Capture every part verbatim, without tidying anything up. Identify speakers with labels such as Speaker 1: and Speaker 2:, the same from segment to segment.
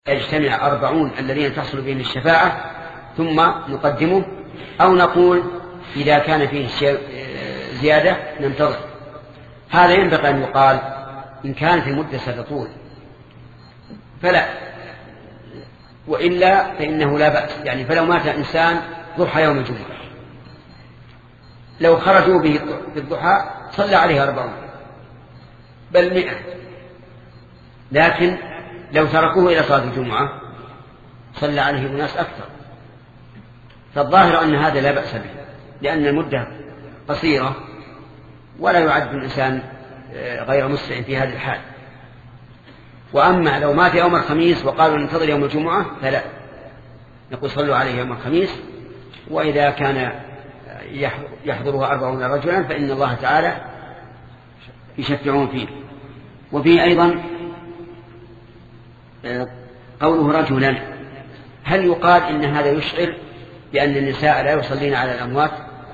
Speaker 1: يجتمع أربعون الذين تحصل بهم الشفاعة ثم نقدمه، أو نقول إذا كان فيه زيادة ننتظر. هذا ينبغي أن يقال إن كانت المدة ستطول فلا، وإلا فإنه لا بأس. يعني فلو مات إنسان ضحى يوم الجمعة، لو خرجوا به في الضحى صلى عليه أربعون بل مئة، لكن لو تركوه إلى صلاة الجمعة صلى عليه الناس أكثر. فالظاهر أن هذا لا بأس به، لأن المدة قصيرة ولا يعد الإنسان غير مسرع في هذه الحال. وأما لو مات يوم الخميس وقالوا ننتظر يوم الجمعة فلا، نقول صلوا عليه يوم الخميس، وإذا كان يحضرها أربعون رجلا فإن الله تعالى يشفعون فيه. وفيه أيضا قوله رجلا، هل يقال إن هذا يشعر بأن النساء لا يصلين على الأموات؟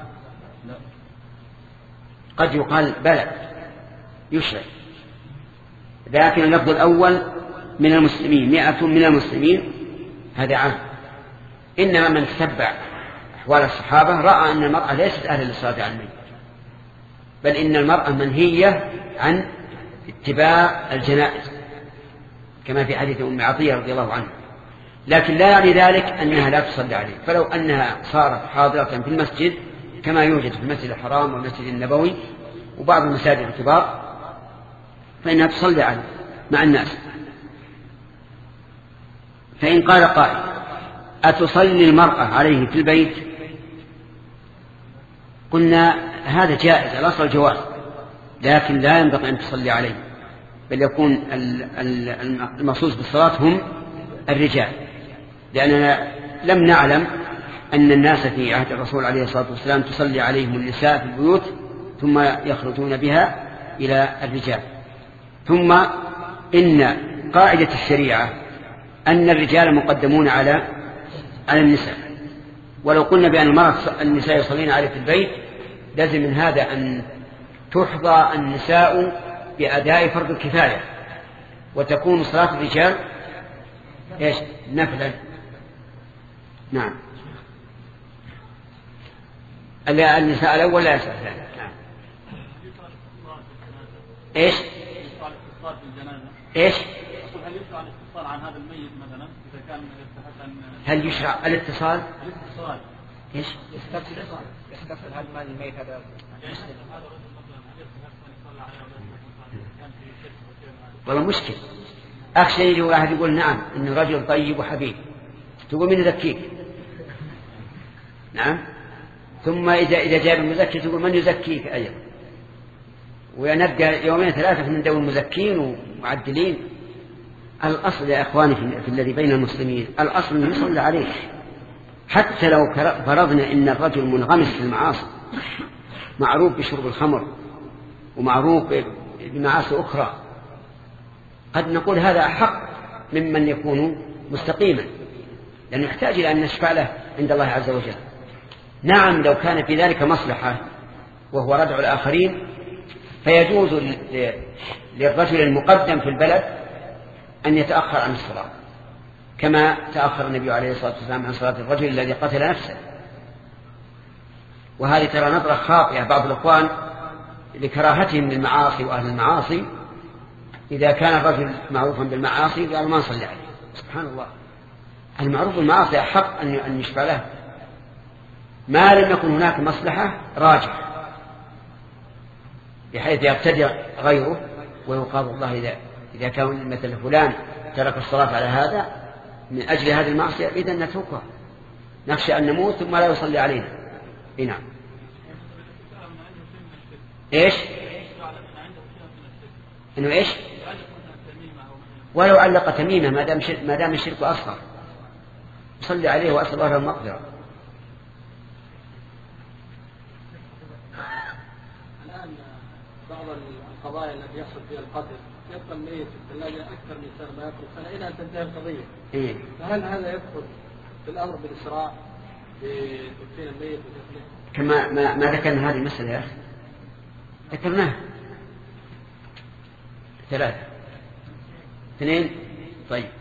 Speaker 1: قد يقال بلى يشعر، لكن اللفظ الأول من المسلمين مئة من المسلمين هذا عام. إنما من تتبع أحوال الصحابة رأى أن المرأة ليست أهلا للصلاة على الميت، بل إن المرأة منهية عن اتباع الجنائز كما في حديث أم عطية رضي الله عنها، لكن لا يعني ذلك أنها لا تصلي عليه. فلو أنها صارت حاضرة في المسجد كما يوجد في المسجد الحرام والمسجد النبوي وبعض المساجد الكبار فإنها تصلي عليه مع الناس. فإن قال قائل أتصلي المرأة عليه في البيت؟ قلنا هذا جائز، الأصل الجواز، لكن لا ينبغي أن تصلي عليه، بل يكون المخصوص بالصلاة هم الرجال، لأننا لم نعلم أن الناس في عهد الرسول عليه الصلاة والسلام تصلي عليهم النساء في البيوت ثم يخرجون بها إلى الرجال. ثم إن قاعدة الشريعة أن الرجال مقدمون على على النساء، ولو قلنا بأن المرأة النساء يصلين عليه في البيت لازم من هذا أن تحظى النساء بأداء فرض الكفاية، وتكون صلاة الرجال إيش نفلا. نعم، النساء الأول لا يسأل ثاني. نعم. إيش إيش
Speaker 2: هل يشرع الاتصال عن هذا الميت مثلا إذا كان
Speaker 1: هل يشرع الاتصال؟
Speaker 2: الاتصال
Speaker 1: إيش
Speaker 3: يستفسر يستفسر هل مال الميت هذا
Speaker 1: والله مشكل. أخشى يجي واحد يقول نعم إنه رجل طيب وحبيب، تقول من يزكيك؟ نعم. ثم إذا إذا جاء المزكي تقول من يزكيك أيضا، ونبقى يومين ثلاثة من دون المزكين ومعدلين. الأصل يا أخواني في الذي بين المسلمين الأصل أن يصلى عليه، حتى لو فرضنا إن الرجل منغمس في المعاصي، معروف بشرب الخمر ومعروف بمعاصي أخرى، قد نقول هذا أحق ممن يكون مستقيما، لأنه يحتاج إلى أن نشفع له عند الله عز وجل. نعم لو كان في ذلك مصلحة وهو ردع الآخرين فيجوز للرجل المقدم في البلد أن يتأخر عن الصلاة، كما تأخر النبي عليه الصلاة والسلام عن صلاة الرجل الذي قتل نفسه. وهذه ترى نظرة خاطئة بعض الأخوان لكراهتهم للمعاصي وأهل المعاصي، إذا كان الرجل معروفا بالمعاصي قالوا ما نصلي عليه. سبحان الله، المعروف بالمعاصي أحق أن يشفع له ما لم يكن هناك مصلحة راجح بحيث يبتدع غيره ويقاض الله إذا إذا كان مثل فلان ترك الصلاة على هذا من أجل هذه المعصية إذن نتركها، نخشى أن نموت ثم لا يصلي علينا. نعم. إيش إنه إيش ولو علق تميمة ما دام ما دام الشرك أصغر صلي عليه وأسأل الله المغفرة.
Speaker 2: الآن بعض القضايا التي يحصل فيها القتل يبقى الميت في الثلاجة أكثر من سنة ما يخرج سنة إلى أن تنتهي القضية.
Speaker 1: إيه؟
Speaker 2: فهل هذا يدخل في الأمر بالإسراع بتدفين الميت وتدفينه؟
Speaker 1: كما ما, ما ذكرنا هذه المسألة يا أخي، ذكرناها ثلاثة اثنين. طيب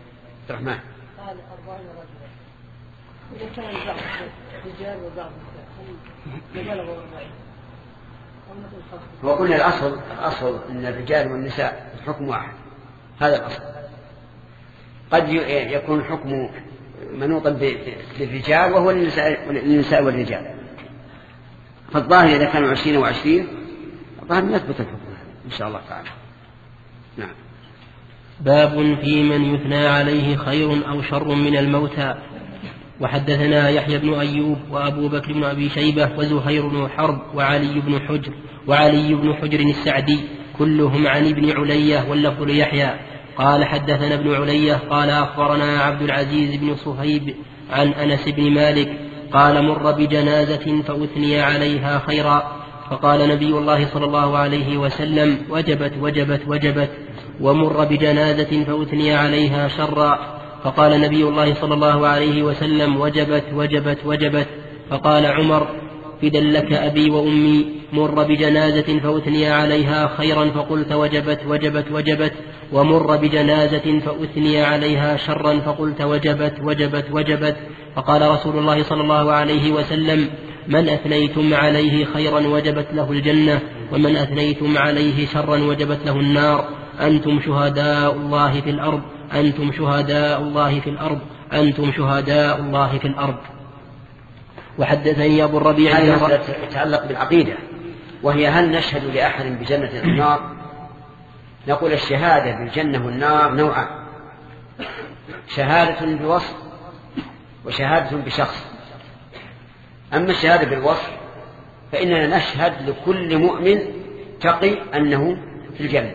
Speaker 1: الرحمن.
Speaker 2: قال أربعين رجلا، إذا كان بعض رجال وبعض نساء رجال وأربعين.
Speaker 1: وقلنا الأصل الأصل أن الرجال والنساء الحكم واحد، هذا الأصل. قد يكون الحكم منوطا بالرجال وهو للنساء والرجال، فالظاهر إذا كانوا عشرين وعشرين الظاهر يثبت الحكم إن شاء الله تعالى. نعم.
Speaker 4: باب في من يثنى عليه خير أو شر من الموتى. وحدثنا يحيى بن أيوب وأبو بكر بن أبي شيبة وزهير بن حرب وعلي بن حجر وعلي بن حجر السعدي كلهم عن ابن علية واللفظ ليحيى قال حدثنا ابن علية قال أخبرنا عبد العزيز بن صهيب عن أنس بن مالك قال مر بجنازة فأثني عليها خيرا فقال نبي الله صلى الله عليه وسلم وجبت وجبت وجبت، ومر بجنازة فأثني عليها شرا فقال نبي الله صلى الله عليه وسلم وجبت وجبت وجبت، فقال عمر فدا لك أبي وأمي مر بجنازة فأثني عليها خيرا فقلت وجبت وجبت وجبت، ومر بجنازة فأثني عليها شرا فقلت وجبت وجبت وجبت، فقال رسول الله صلى الله عليه وسلم من أثنيتم عليه خيرا وجبت له الجنة ومن أثنيتم عليه شرا وجبت له النار، أنتم شهداء الله في الأرض أنتم شهداء الله في الأرض أنتم شهداء الله في الأرض. وحدثني أبو الربيع
Speaker 1: هذه مسألة تتعلق بالعقيدة، وهي هل نشهد لأحد بجنة النار؟ نقول الشهادة بالجنة والنار نوعان، شهادة بوصف وشهادة بشخص. أما الشهادة بالوصف فإننا نشهد لكل مؤمن تقي أنه في الجنة،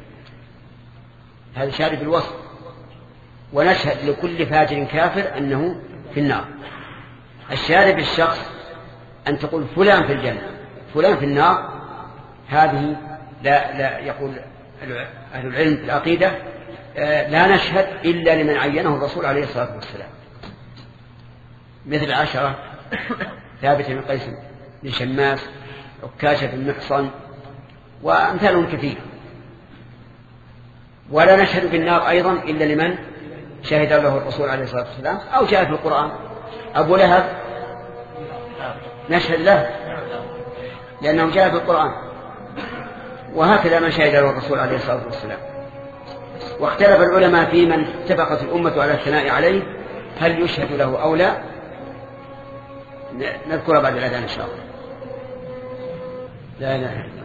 Speaker 1: هذا شهادة بالوصف، ونشهد لكل فاجر كافر أنه في النار. الشهادة بالشخص أن تقول فلان في الجنة فلان في النار، هذه لا, لا يقول أهل العلم في العقيدة لا نشهد إلا لمن عينه الرسول عليه الصلاة والسلام، مثل عشرة ثابت بن قيس بن شماس عكاشة بن محصن وأمثالهم كثير. ولا نشهد بالنار أيضا إلا لمن شهد له الرسول عليه الصلاة والسلام أو جاء في القرآن. أبو لهب نشهد له لأنه جاء في القرآن، وهكذا من شهد له الرسول عليه الصلاة والسلام. واختلف العلماء في من اتفقت الأمة على الثناء عليه هل يشهد له أو لا، نذكر بعد الأذان إن شاء الله. لا إله إلا الله.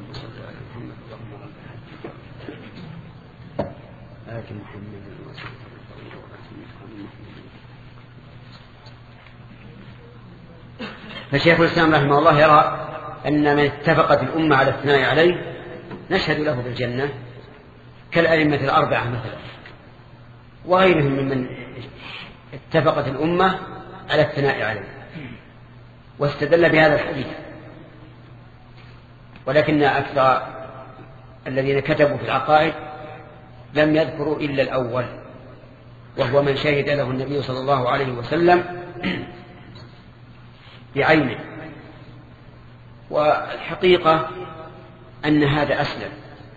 Speaker 1: فشيخ الإسلام رحمه الله يرى أن من اتفقت الأمة على الثناء عليه نشهد له بالجنة كالأئمة الأربعة مثلا وغيرهم ممن اتفقت الأمة على الثناء عليه، واستدل بهذا الحديث. ولكن أكثر الذين كتبوا في العقائد لم يذكروا إلا الأول، وهو من شهد له النبي صلى الله عليه وسلم بعينه. والحقيقة أن هذا أسلم،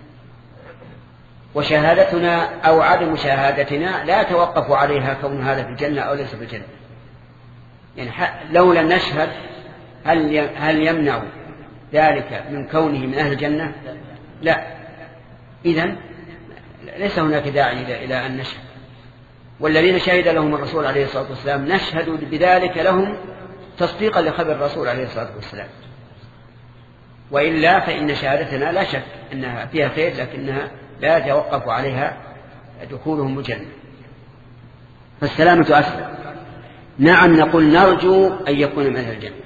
Speaker 1: وشهادتنا أو عدم شهادتنا لا توقف عليها كون هذا في الجنة أو ليس في الجنة. يعني لو لم نشهد هل هل يمنع ذلك من كونه من أهل الجنة؟ لا. إذن ليس هناك داعي إلى أن نشهد. والذين شهد لهم الرسول عليه الصلاة والسلام نشهد بذلك لهم تصديقا لخبر الرسول عليه الصلاة والسلام، وإلا فإن شهادتنا لا شك أنها فيها خير، لكنها لا يتوقف عليها دخولهم الجنة. فالسلامة أسلم. نعم نقول نرجو أن يكون من أهل الجنة،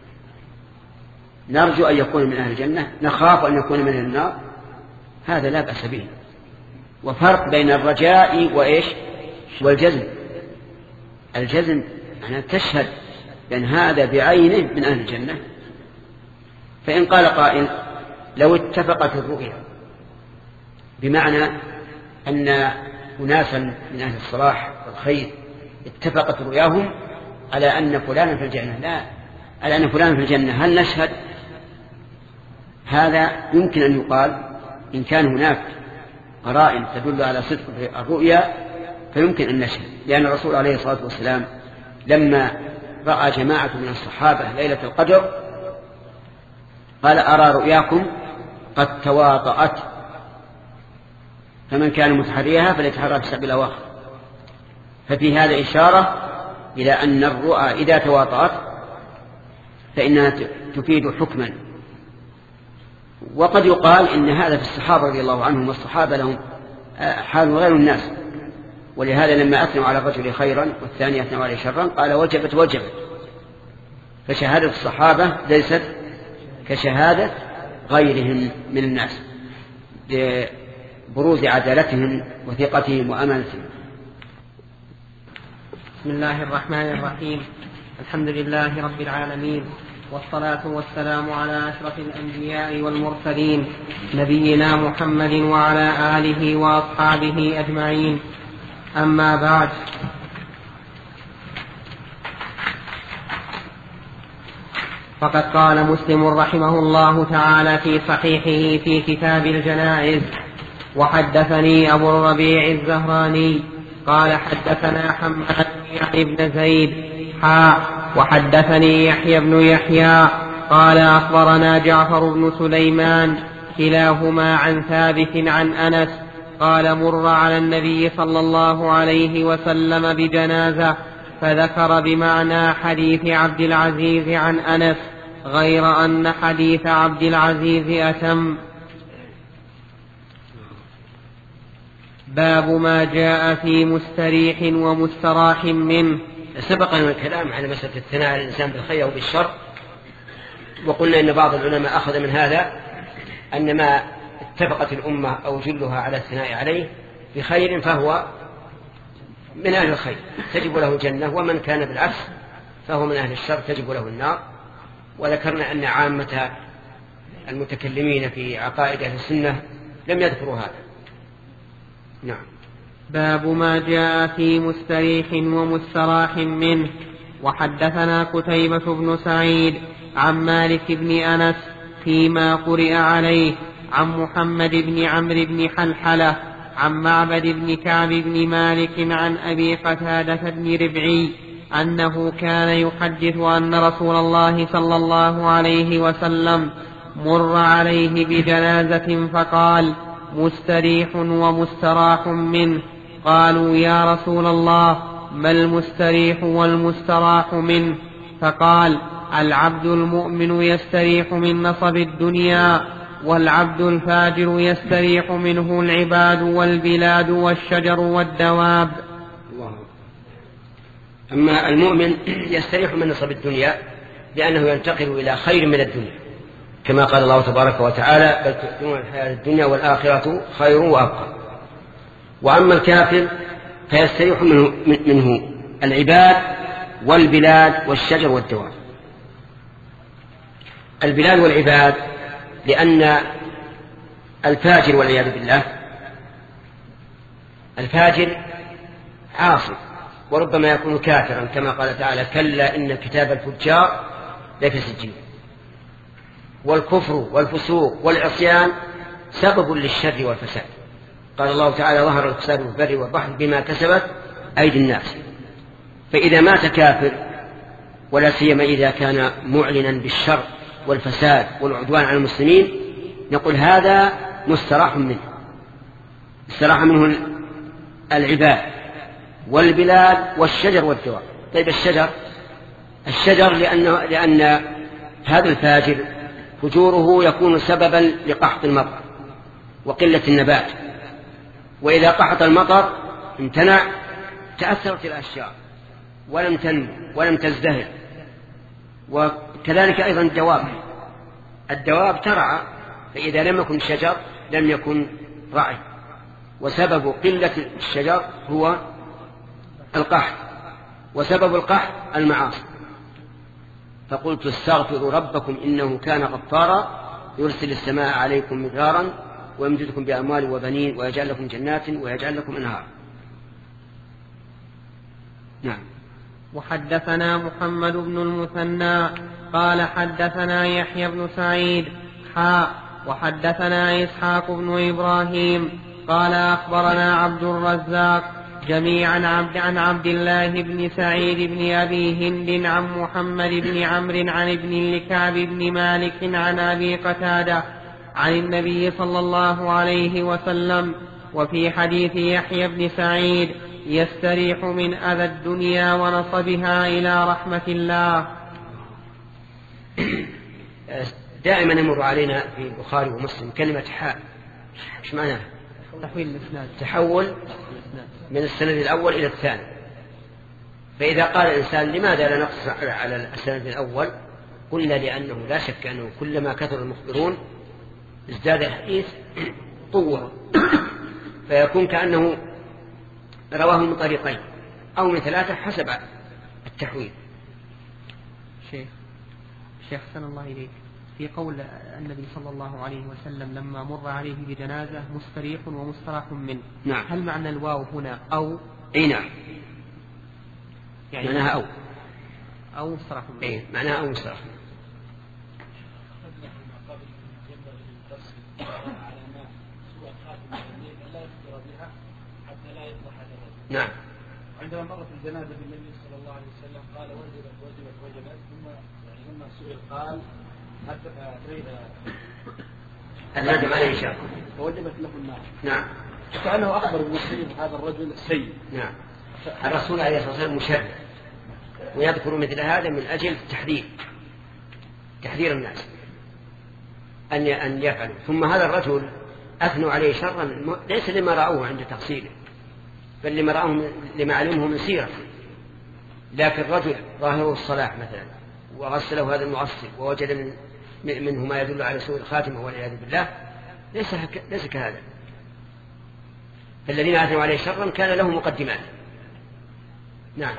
Speaker 1: نرجو أن يكون من أهل الجنة، نخاف أن يكون من أهل النار، هذا لا بأس به. وفرق بين الرجاء وإيش والجزم. الجزم أنا تشهد لأن هذا بعينه من أهل الجنة. فإن قال قائل لو اتفقت الرؤيا بمعنى أن أناسا من أهل الصلاح والخير اتفقت رؤياهم على أن فلانا في الجنة، لا على أن فلانا في الجنة، هل نشهد؟ هذا يمكن أن يقال إن كان هناك قرائن تدل على صدق الرؤيا فيمكن أن نشهد، لأن الرسول عليه الصلاة والسلام لما رأى جماعة من الصحابة ليلة القدر قال أرى رؤياكم قد تواطأت، فمن كان متحريها فليتحرى في السبع الأواخر. ففي هذا إشارة إلى أن الرؤى إذا تواطأت فإنها تفيد حكما. وقد يقال إن هذا في الصحابة رضي الله عنهم، والصحابة لهم حال غير الناس، ولهذا لما أثنوا على الرجل خيرا والثاني أثنوا عليه شرا قال وجبت وجبت. فشهادة الصحابة ليست كشهادة غيرهم من الناس بروز عدالتهم وثقتهم وأمانتهم.
Speaker 5: بسم الله الرحمن الرحيم. الحمد لله رب العالمين، والصلاة والسلام على أشرف الأنبياء والمرسلين نبينا محمد وعلى آله وأصحابه أجمعين. أما بعد، فقد قال مسلم رحمه الله تعالى في صحيحه في كتاب الجنائز: وحدثني أبو الربيع الزهراني قال حدثنا حماد يعني بن زيد حاء وحدثني يحيى بن يحيى قال أخبرنا جعفر بن سليمان كلاهما عن ثابت عن أنس قال مر على النبي صلى الله عليه وسلم بجنازة فذكر بمعنى حديث عبد العزيز عن أنس، غير أن حديث عبد العزيز أتم. باب ما جاء في مستريح ومستراح منه.
Speaker 1: سبق لنا الكلام على مسألة الثناء على الإنسان بالخير وبالشر، وقلنا إن بعض العلماء أخذ من هذا أن ما اتفقت الأمة أو جلها على الثناء عليه بخير فهو من أهل الخير تجب له الجنة، ومن كان بالعكس فهو من أهل الشر تجب له النار. وذكرنا أن عامة المتكلمين في عقائد أهل السنة لم يذكروا هذا. نعم.
Speaker 5: باب ما جاء في مستريح ومستراح منه. وحدثنا قتيبة بن سعيد عن مالك بن أنس فيما قرئ عليه عن محمد بن عمرو بن حلحلة عن معبد بن كعب بن مالك عن أبي قتادة بن ربعي أنه كان يحدث أن رسول الله صلى الله عليه وسلم مر عليه بجنازة فقال: مستريح ومستراح منه. قالوا: يا رسول الله، ما المستريح والمستراح منه؟ فقال: العبد المؤمن يستريح من نصب الدنيا، والعبد الفاجر يستريح منه العباد والبلاد والشجر والدواب.
Speaker 1: الله. أما المؤمن يستريح من نصب الدنيا لأنه ينتقل إلى خير من الدنيا، كما قال الله تبارك وتعالى: بل تؤثرون الحياة الدنيا والآخرة خير وأبقى. وأما الكافر فيستريح منه, منه العباد والبلاد والشجر والدواب. البلاد والعباد لأن الفاجر والعياذ بالله الفاجر عاصي وربما يكون كافرا، كما قال تعالى: كلا إن كتاب الفجار لفي سجين. والكفر والفسوق والعصيان سبب للشر والفساد. قال الله تعالى: ظهر الفساد في البر والبحر بما كسبت أيدي الناس. فإذا مات كافر، ولا سيما إذا كان معلنا بالشر والفساد والعدوان على المسلمين، نقول هذا مستراح منه، استراح منه العباد والبلاد والشجر والدواب. طيب الشجر الشجر لأنه لأن هذا الفاجر فجوره يكون سببا لقحط المطر وقلة النبات، وإذا قحط المطر امتنع تأثرت الأشجار ولم تنمو ولم تزدهر. وكذلك أيضا الدواب الدواب ترعى، فإذا لم يكن شجر لم يكن رعي، وسبب قلة الشجر هو القحط، وسبب القحط المعاصي. فقلت: استغفروا ربكم إنه كان غفارا يرسل السماء عليكم مدرارا ويمددكم بأموال وبنين ويجعل لكم جنات ويجعل لكم أنهار. نعم.
Speaker 5: وحدثنا محمد بن المثنى قال حدثنا يحيى بن سعيد حاء وحدثنا إسحاق بن إبراهيم قال أخبرنا عبد الرزاق جميعا عبد عن عبد الله بن سعيد بن أبي هند عن محمد بن عمرو عن ابن لكعب بن مالك عن أبي قتادة عن النبي صلى الله عليه وسلم. وفي حديث يحيى بن سعيد يستريح من أذى الدنيا ونصبها إلى رحمة الله.
Speaker 1: دائما يمر علينا في البخاري ومسلم كلمة حاء، ايش معناها؟
Speaker 5: تحويل الإسناد،
Speaker 1: تحول من السند الأول إلى الثاني. فإذا قال الإنسان لماذا لا نقص على السند الأول؟ قلنا لأنه لا شك أنه كلما كثر المخبرون ازداد الحديث قوة، فيكون كأنه رواه من طريقين أو من ثلاثة حسب التحويل.
Speaker 5: شيخ شيخ سن الله إليك، في قول النبي صلى الله عليه وسلم لما مر عليه بجنازة مستريح ومستراح منه،
Speaker 1: نعم.
Speaker 5: هل معنى الواو هنا أو؟
Speaker 1: أي نعم،
Speaker 5: يعني
Speaker 1: معناها أو
Speaker 5: أو مستراح منه.
Speaker 1: أي معناها أو مستراح منه. نعم.
Speaker 2: عندما مرت الجنازة بالنبي صلى الله عليه وسلم قال وجبت وجبت وجبت، ثم لما سئل قال
Speaker 1: الندم عليه شر
Speaker 2: فوجبت له النار.
Speaker 1: نعم.
Speaker 2: كأنه أخبر المسلمين هذا الرجل السيء.
Speaker 1: نعم. الرسول عليه الصلاة والسلام مشرع ويذكر مثل هذا من أجل التحذير، تحذير الناس أن أن يفعلوا. ثم هذا الرجل أثنوا عليه شرا ليس لما رأوه عند تقصيره، بل لما رأوه لما علمه من سيرته. لكن رجل ظاهره الصلاح مثلا وغسله هذا المغسل ووجد من منه ما يدل على سوء الخاتمة والعياذ بالله، ليس ليس كهذا. فالذين أثنوا عليه شرا كان له مقدمات. نعم.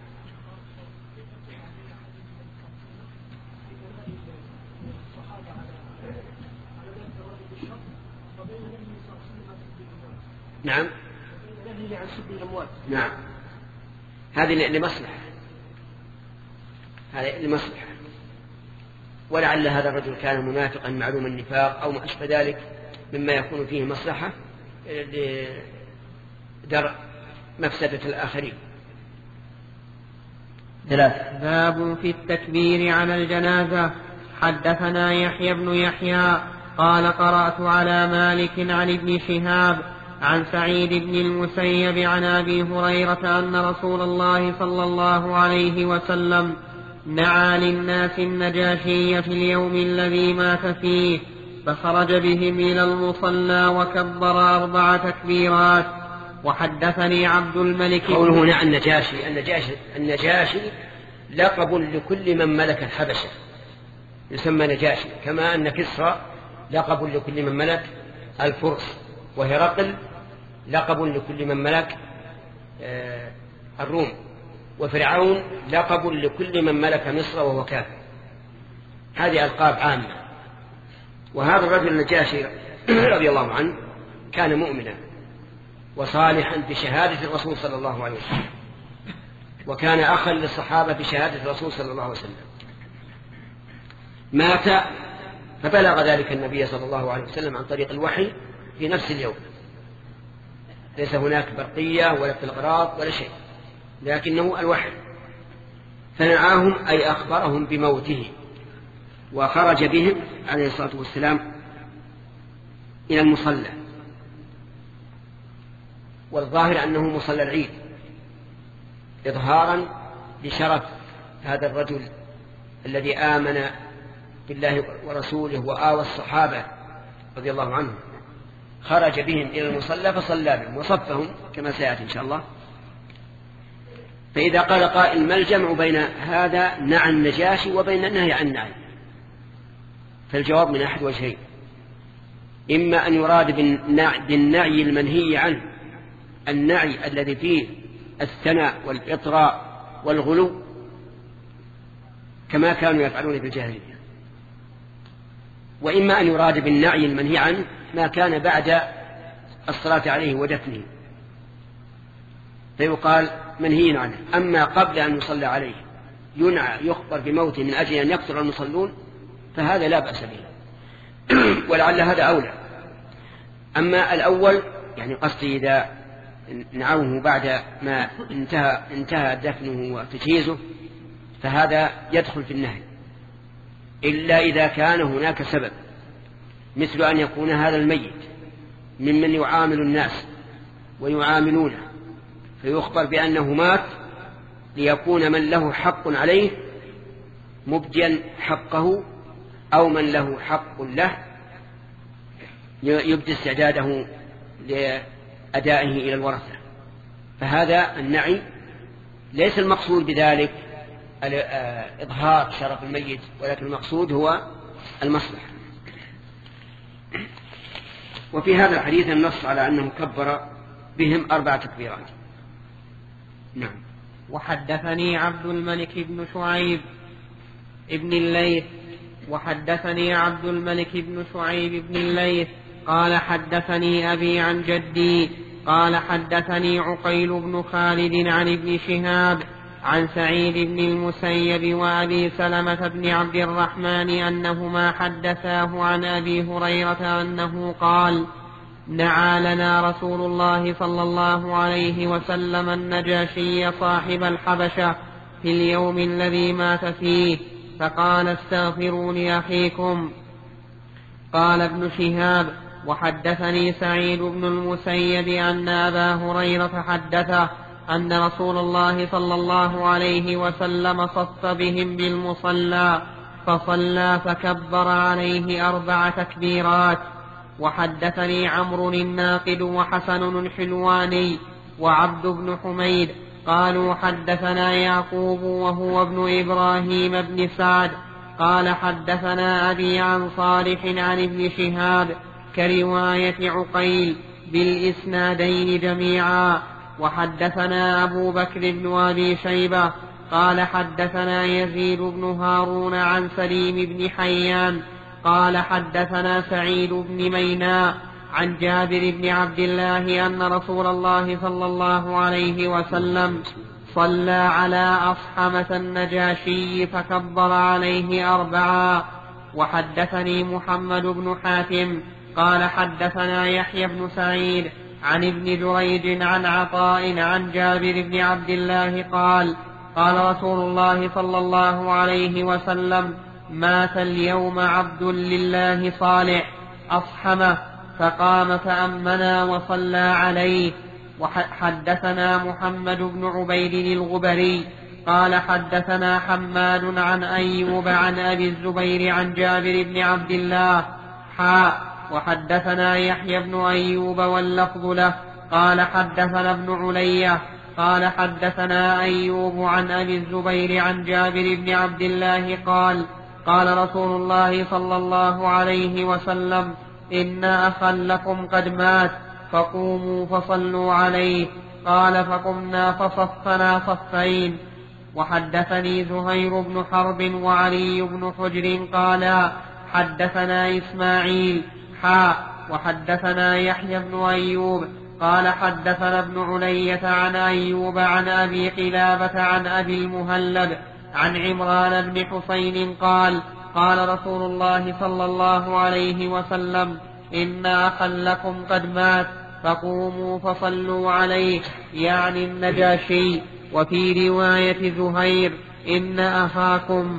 Speaker 1: نعم. نعم. هذه لمصلحة، هذه لمصلحة، ولعل هذا الرجل كان منافقا معلوم النفاق أو ما أشبه ذلك مما يكون فيه مصلحة لدرء مفسدة الآخرين.
Speaker 5: ثلاثة. باب في التكبير على الجنازة. حدثنا يحيى بن يحيى قال قرأت على مالك عن ابن شهاب عن سعيد بن المسيب عن أبي هريرة أن رسول الله صلى الله عليه وسلم نعى للناس النجاشي في اليوم الذي مات فيه، فخرج بهم إلى المصلى وكبر أربع تكبيرات. وحدثني عبد الملك
Speaker 1: قوله نعى النجاشي، النجاشي, النجاشي لقب لكل من ملك الحبشة يسمى نجاشي، كما أن كسرى لقب لكل من ملك الفرس، وهرقل لقب لكل من ملك الروم، وفرعون لقب لكل من ملك مصر وهو كافر. هذه ألقاب عامة. وهذا الرجل النجاشي رضي الله عنه كان مؤمنا وصالحا بشهادة الرسول صلى الله عليه وسلم، وكان أخا للصحابة بشهادة الرسول صلى الله عليه وسلم. مات فبلغ ذلك النبي صلى الله عليه وسلم عن طريق الوحي في نفس اليوم، ليس هناك برقية ولا تلغراف ولا شيء، لكنه الوحي. فنعاهم أي أخبرهم بموته، وخرج بهم عليه الصلاة والسلام إلى المصلى، والظاهر أنه مصلى العيد إظهارا لشرف هذا الرجل الذي آمن بالله ورسوله وآوى الصحابة رضي الله عنهم. خرج بهم إلى المصلى فصلى بهم وصفهم كما سيأتي إن شاء الله. فإذا قال قائل ما الجمع بين هذا نعى النجاشي وبين النهي عن النعي؟ فالجواب من أحد وجهين: إما أن يراد بالنعي المنهي عنه النعي الذي فيه الثناء والإطراء والغلو كما كانوا يفعلون في الجاهلية، وإما أن يراد بالنعي المنهي عنه ما كان بعد الصلاة عليه ودفنه، فيقال منهي عنه. أما قبل أن يصلى عليه ينعى يخبر بموته من أجل أن يكثر المصلون فهذا لا بأس به، ولعل هذا أولى. أما الأول يعني قصدي إذا نعوه بعد ما انتهى, انتهى دفنه وتجهيزه فهذا يدخل في النهي، إلا إذا كان هناك سبب، مثل أن يكون هذا الميت ممن يعامل الناس ويعاملونه فيخبر بأنه مات ليكون من له حق عليه مبديا حقه، أو من له حق له يبدي استعداده لأدائه إلى الورثة. فهذا النعي ليس المقصود بذلك إظهار شرف الميت، ولكن المقصود هو المصلحة. وفي هذا الحديث النص على أنه كبر بهم أربع تكبيرات. نعم.
Speaker 5: وحدثني عبد الملك بن شعيب ابن الليث وحدثني عبد الملك بن شعيب بن الليث قال حدثني أبي عن جدي قال حدثني عقيل بن خالد عن ابن شهاب عن سعيد بن المسيب وأبي سلمة بن عبد الرحمن أنهما حدثاه عن أبي هريرة أنه قال: نعى لنا رسول الله صلى الله عليه وسلم النجاشي صاحب الحبشة في اليوم الذي مات فيه، فقال: استغفروا لأخيكم. قال ابن شهاب: وحدثني سعيد بن المسيب أن أبا هريرة حدثه أن رسول الله صلى الله عليه وسلم صف بهم بالمصلى فصلى فكبر عليه أربع تكبيرات. وحدثني عمرو الناقد وحسن الحلواني وعبد بن حميد قالوا حدثنا يعقوب وهو ابن إبراهيم بن سعد قال حدثنا أبي عن صالح عن ابن شهاب كرواية عقيل بالإسنادين جميعا. وحدثنا أبو بكر بن أبي شيبة قال حدثنا يزيد بن هارون عن سليم بن حيان قال حدثنا سعيد بن ميناء عن جابر بن عبد الله أن رسول الله صلى الله عليه وسلم صلى على أصحمة النجاشي فكبر عليه أربعا. وحدثني محمد بن حاتم قال حدثنا يحيى بن سعيد عن ابن جريج عن عطاء عن جابر بن عبد الله قال: قال رسول الله صلى الله عليه وسلم: مات اليوم عبد لله صالح أصحمه، فقام فأمنا وصلى عليه. وحدثنا محمد بن عبيد الغبري قال حدثنا حماد عن أيوب عن أبي الزبير عن جابر بن عبد الله حاء. وحدثنا يحيى بن أيوب واللفظ له قال حدثنا ابن علية قال حدثنا أيوب عن أبي الزبير عن جابر بن عبد الله قال: قال رسول الله صلى الله عليه وسلم: إن أخا لكم قد مات فقوموا فصلوا عليه. قال: فقمنا فصفنا صفين. وحدثني زهير بن حرب وعلي بن حجر قالا حدثنا إسماعيل حاء. وحدثنا يحيى بن أيوب قال حدثنا ابن علية عن أيوب عن أبي قلابة عن أبي المهلب عن عمران بن حسين قال: قال رسول الله صلى الله عليه وسلم: إن أخا لكم قد مات فقوموا فصلوا عليه، يعني النجاشي. وفي رواية زهير: إن أخاكم.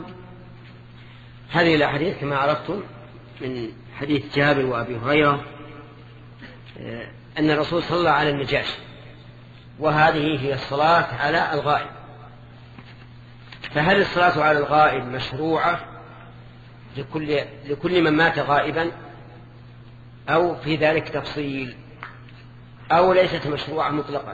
Speaker 1: هذه الأحاديث كما عرفتم من حديث جابر وأبي هريرة أن الرسول صلى على النجاشي، وهذه هي الصلاة على الغائب. فهل الصلاة على الغائب مشروعة لكل, لكل من مات غائبا، أو في ذلك تفصيل، أو ليست مشروعة مطلقا؟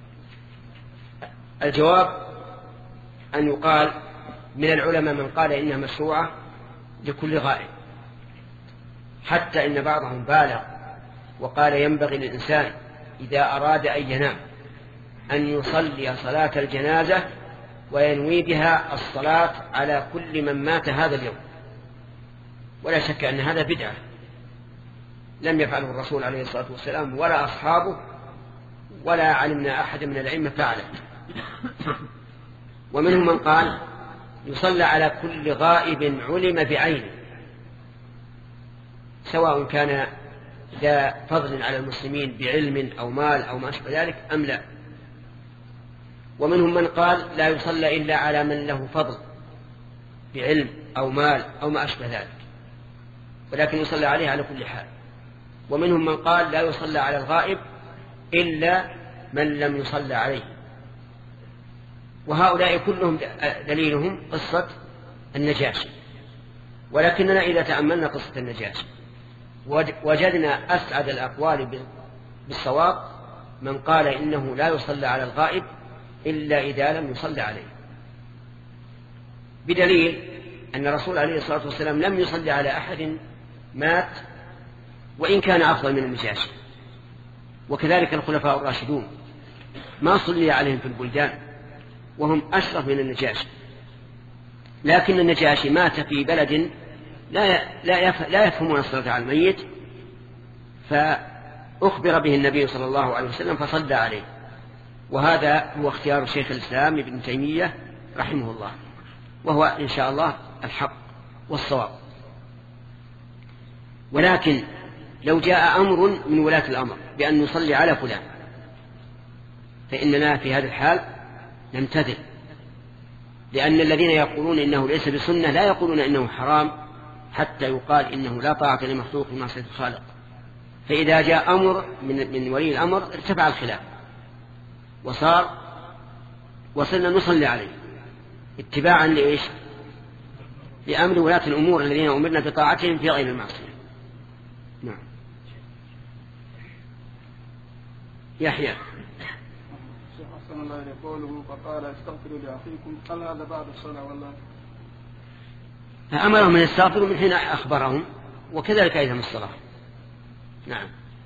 Speaker 1: الجواب أن يقال من العلماء من قال إنها مشروعة لكل غائب، حتى إن بعضهم بالغ وقال ينبغي للإنسان إذا أراد أن ينام أن يصلي صلاة الجنازة وينوي بها الصلاة على كل من مات هذا اليوم. ولا شك أن هذا بدعة لم يفعله الرسول عليه الصلاة والسلام ولا أصحابه، ولا علمنا أحد من العلم فعله. ومنهم من قال يصلى على كل غائب علم بعينه، سواء كان ذا فضل على المسلمين بعلم أو مال أو ما أشبه ذلك أم لا. ومنهم من قال لا يصلى إلا على من له فضل بعلم أو مال أو ما أشبه ذلك، ولكن يصلى عليه على كل حال. ومنهم من قال لا يصلى على الغائب إلا من لم يصلى عليه. وهؤلاء كلهم دليلهم قصة النجاشي. ولكننا إذا تأملنا قصة النجاشي وجدنا أسعد الأقوال بالصواب من قال إنه لا يصلى على الغائب إلا إذا لم يصلى عليه، بدليل أن الرسول عليه الصلاة والسلام لم يصلي على أحد مات وإن كان أفضل من النجاشي، وكذلك الخلفاء الراشدون ما صلي عليهم في البلدان وهم أشرف من النجاشي، لكن النجاشي مات في بلد لا يفهمون الصلاة على الميت، فأخبر به النبي صلى الله عليه وسلم فصلى عليه. وهذا هو اختيار شيخ الإسلام ابن تيمية رحمه الله، وهو إن شاء الله الحق والصواب. ولكن لو جاء أمر من ولاة الأمر بأن نصلي على فلان فإننا في هذا الحال نمتثل، لأن الذين يقولون إنه ليس بسنة لا يقولون إنه حرام حتى يقال إنه لا طاعة لمخلوق في معصية الخالق. فإذا جاء أمر من, من ولي الأمر ارتفع الخلاف وصار وصلنا نصلي عليه اتباعا لإيش؟ لأمر ولاة الأمور الذين أمرنا بطاعتهم في غير المعصية. نعم. يحيى
Speaker 2: أحسن الله قوله فقال استغفروا لأخيكم، هل هذا بعد الصلاة ولا؟
Speaker 1: أمرهم من يستغفروا من حين أخبرهم، وكذلك أيضا الصلاة. نعم.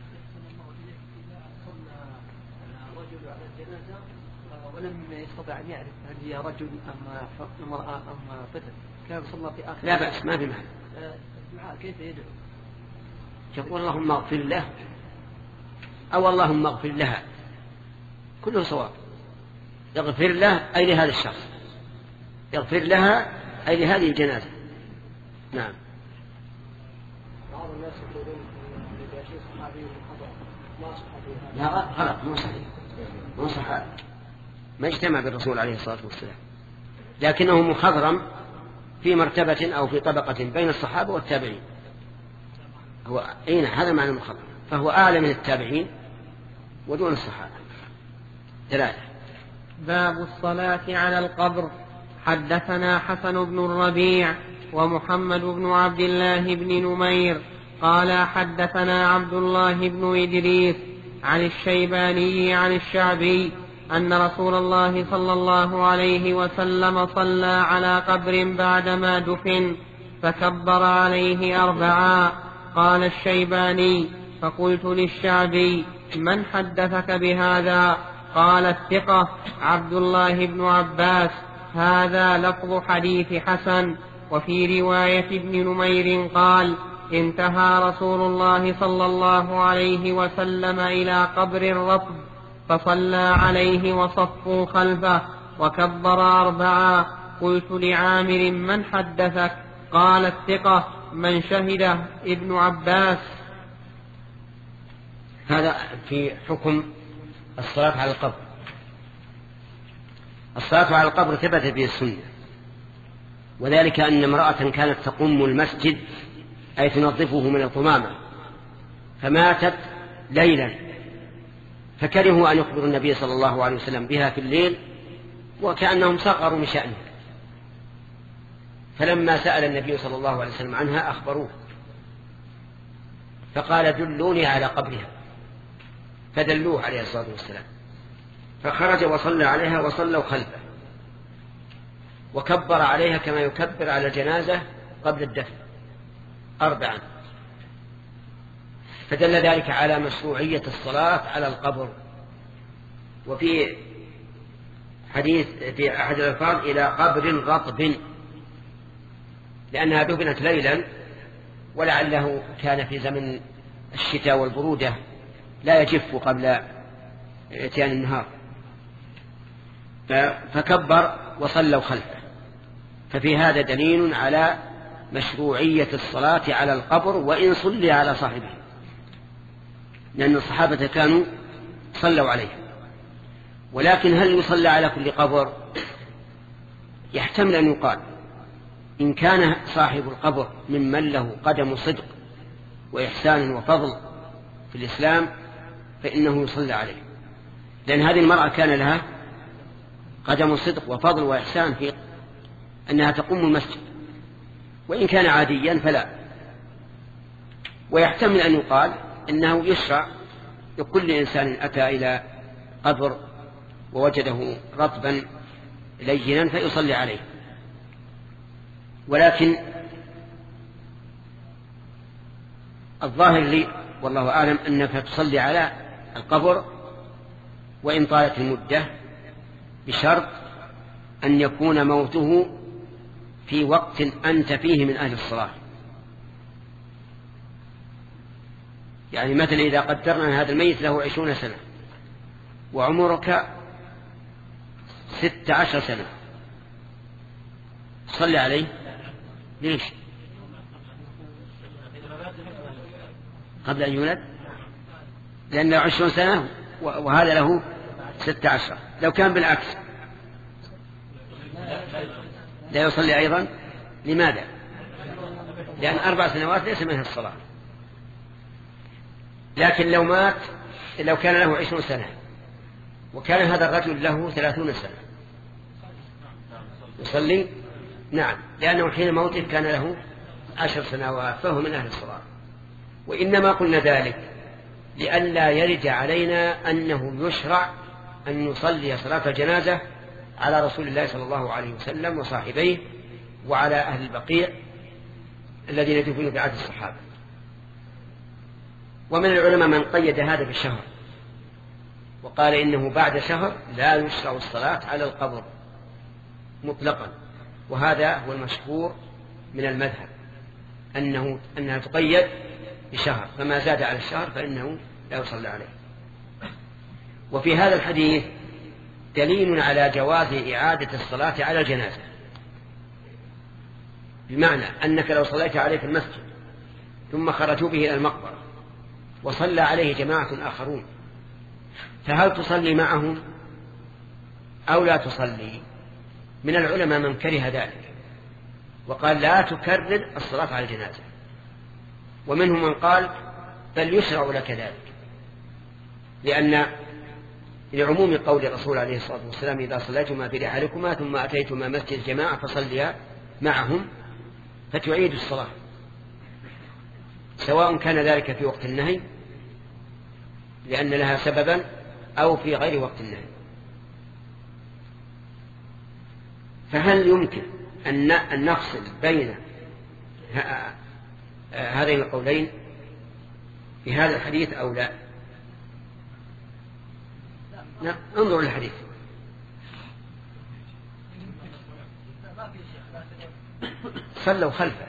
Speaker 3: رجل على الجنازة ولم يستطع أن يعرف هل هي رجل أم امرأة أم طفل، كان صلى في آخر.
Speaker 1: لا بأس، ما في معنى.
Speaker 3: الدعاء كيف يدعو؟
Speaker 1: يقول اللهم اغفر له أو اللهم اغفر لها، كله صواب. يغفر له أي لهذا الشخص، يغفر لها أي لهذه الجنازة. نعم.
Speaker 2: بعض الناس يقولون إذا شيء صحابي خطأ ما صحابي.
Speaker 1: لا غلط، مو صحيح، مو صحابي، ما اجتمع بالرسول عليه الصلاة والسلام، لكنه مخضرم في مرتبة أو في طبقة بين الصحابة والتابعين. هو أين هذا معنى المخضرم، فهو أعلى من التابعين ودون الصحابة. ثلاثة.
Speaker 5: باب الصلاة على القبر. حدثنا حسن بن الربيع ومحمد بن عبد الله بن نمير قال حدثنا عبد الله بن إدريس عن الشيباني عن الشعبي أن رسول الله صلى الله عليه وسلم صلى على قبر بعدما دفن فكبر عليه أربعا. قال الشيباني فقلت للشعبي من حدثك بهذا؟ قال الثقة عبد الله بن عباس. هذا لفظ حديث حسن. وفي رواية ابن نمير قال انتهى رسول الله صلى الله عليه وسلم إلى قبر رطب فصلى عليه وصفوا خلفه وكبر أربعا. قلت لعامر من حدثك؟ قال الثقة من شهده ابن عباس.
Speaker 1: هذا في حكم الصلاة على القبر. الصلاة على القبر ثبت في السنة، وذلك أن امرأة كانت تقوم المسجد أي تنظفه من القمامة فماتت ليلا، فكرهوا أن يخبروا النبي صلى الله عليه وسلم بها في الليل وكأنهم صغروا من شأنه، فلما سأل النبي صلى الله عليه وسلم عنها أخبروه فقال دلوني على قبرها، فدلوه عليه الصلاة والسلام، فخرج وصلى عليها وصلوا خلفه وكبر عليها كما يكبر على الجنازة قبل الدفن أربعا، فدل ذلك على مشروعية الصلاة على القبر. وفي حديث في أحد الألفاظ إلى قبر رطب، لأنها دفنت ليلا ولعله كان في زمن الشتاء والبرودة لا يجف قبل اتيان النهار، فكبر وصلوا خلفه. ففي هذا دليل على مشروعية الصلاة على القبر وإن صلي على صاحبه. لأن الصحابة كانوا صلوا عليه. ولكن هل يصلى على كل قبر؟ يحتمل أن يقال إن كان صاحب القبر ممن له قدم صدق وإحسان وفضل في الإسلام فإنه يصلى عليه، لأن هذه المرأة كان لها قدم صدق وفضل وإحسان في أنها تقوم المسجد، وإن كان عاديا فلا. ويحتمل أن يقال إنه يشرع لكل إنسان أتى إلى قبر ووجده رطبا لينا فيصلي عليه. ولكن الظاهر لي والله أعلم أنك تصلي على القبر وإن طالت المدة، بشرط أن يكون موته في وقت أنت فيه من أهل الصلاة. يعني مثلا إذا قدرنا هذا الميت له عشرون سنة وعمرك ست عشر سنة، صلي عليه. ليش؟ قبل أن يولد، لأن له عشرون سنة وهذا له ست عشر. لو كان بالعكس لا يصلي أيضا. لماذا؟ لأن أربع سنوات ليس منها الصلاة. لكن لو مات، لو كان له عشرون سنة وكان هذا الرجل له ثلاثون سنة يصلي؟ نعم، لأنه حين موته كان له عشر سنوات فهو من أهل الصلاة. وإنما قلنا ذلك لئلا يرد علينا أنه يشرع أن نصلي صلاة الجنازة على رسول الله صلى الله عليه وسلم وصاحبيه وعلى أهل البقيع الذين يدفنون بعهد الصحابة. ومن العلماء من قيد هذا بالشهر وقال إنه بعد شهر لا يشرع الصلاة على القبر مطلقا، وهذا هو المشهور من المذهب أنه أنها تقيد بشهر، فما زاد على الشهر فإنه لا يصلى عليه. وفي هذا الحديث دليل على جواز إعادة الصلاة على الجنازة، بمعنى أنك لو صليت عليه في المسجد ثم خرجوا به إلى المقبرة وصلى عليه جماعة آخرون، فهل تصلي معهم أو لا تصلي؟ من العلماء من كره ذلك وقال لا تكرر الصلاة على الجنازة، ومنهم من قال بل يشرع لك ذلك، لأن لعموم قول الرسول عليه الصلاة والسلام إذا صليتما في رحالكما ثم أتيتما مسجد الجماعة فصليا معهم فتعيد الصلاة، سواء كان ذلك في وقت النهي لأن لها سببا أو في غير وقت النهي. فهل يمكن أن نفصل بين هذين القولين في هذا الحديث أو لا؟ لا، انظروا الحديث. صلوا خلفه.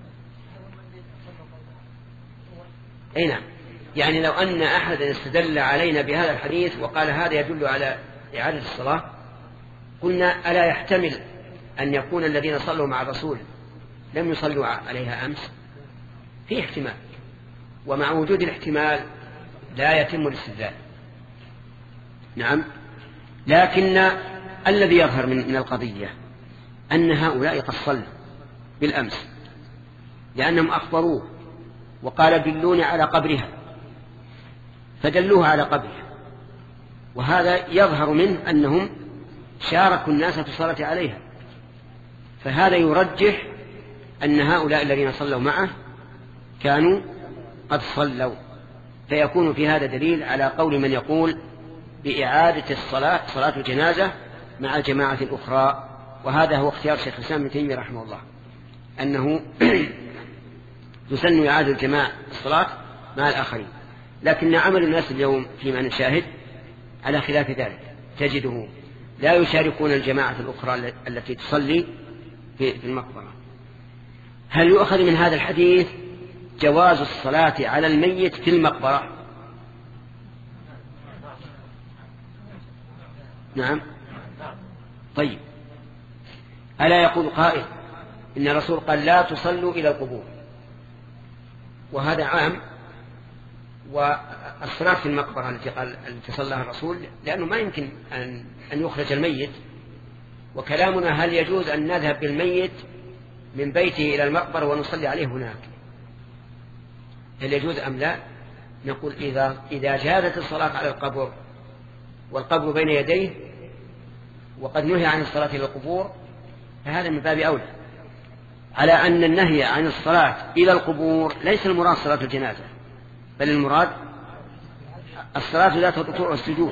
Speaker 1: أي نعم، يعني لو أن أحدا استدل علينا بهذا الحديث وقال هذا يدل على إعادة الصلاة، قلنا ألا يحتمل أن يكون الذين صلوا مع الرسول لم يصلوا عليها أمس؟ في احتمال، ومع وجود الاحتمال لا يتم الاستدلال. نعم، لكن الذي يظهر من القضية أن هؤلاء قد صلوا بالأمس لأنهم أخبروه وقال دلوني على قبرها فدلوها على قبرها، وهذا يظهر منه أنهم شاركوا الناس في الصلاة عليها، فهذا يرجح أن هؤلاء الذين صلوا معه كانوا قد صلوا، فيكون في هذا دليل على قول من يقول بإعادة الصلاة صلاة الجنازة مع الجماعة الأخرى. وهذا هو اختيار شيخ الإسلام ابن تيمية رحمه الله، أنه يسن إعادة الجماعة الصلاة مع الآخرين. لكن عمل الناس اليوم فيما نشاهد على خلاف ذلك، تجده لا يشاركون الجماعة الأخرى التي تصلي في المقبرة. هل يؤخذ من هذا الحديث جواز الصلاة على الميت في المقبرة؟ نعم. طيب، ألا يقول قائل إن الرسول قال لا تصلوا إلى القبور، وهذا عام الصلاة في المقبرة التي قال التي صلىها الرسول، لأنه ما يمكن أن أن يخرج الميت، وكلامنا هل يجوز أن نذهب بالميت من بيته إلى المقبرة ونصلي عليه هناك، هل يجوز أم لا؟ نقول إذا إذا جازت الصلاة على القبر والقبر بين يديه وقد نهي عن الصلاة إلى القبور فهذا من باب أولى، على أن النهي عن الصلاة إلى القبور ليس المراد صلاة الجنازة، بل المراد الصلاة ذات الركوع والسجود.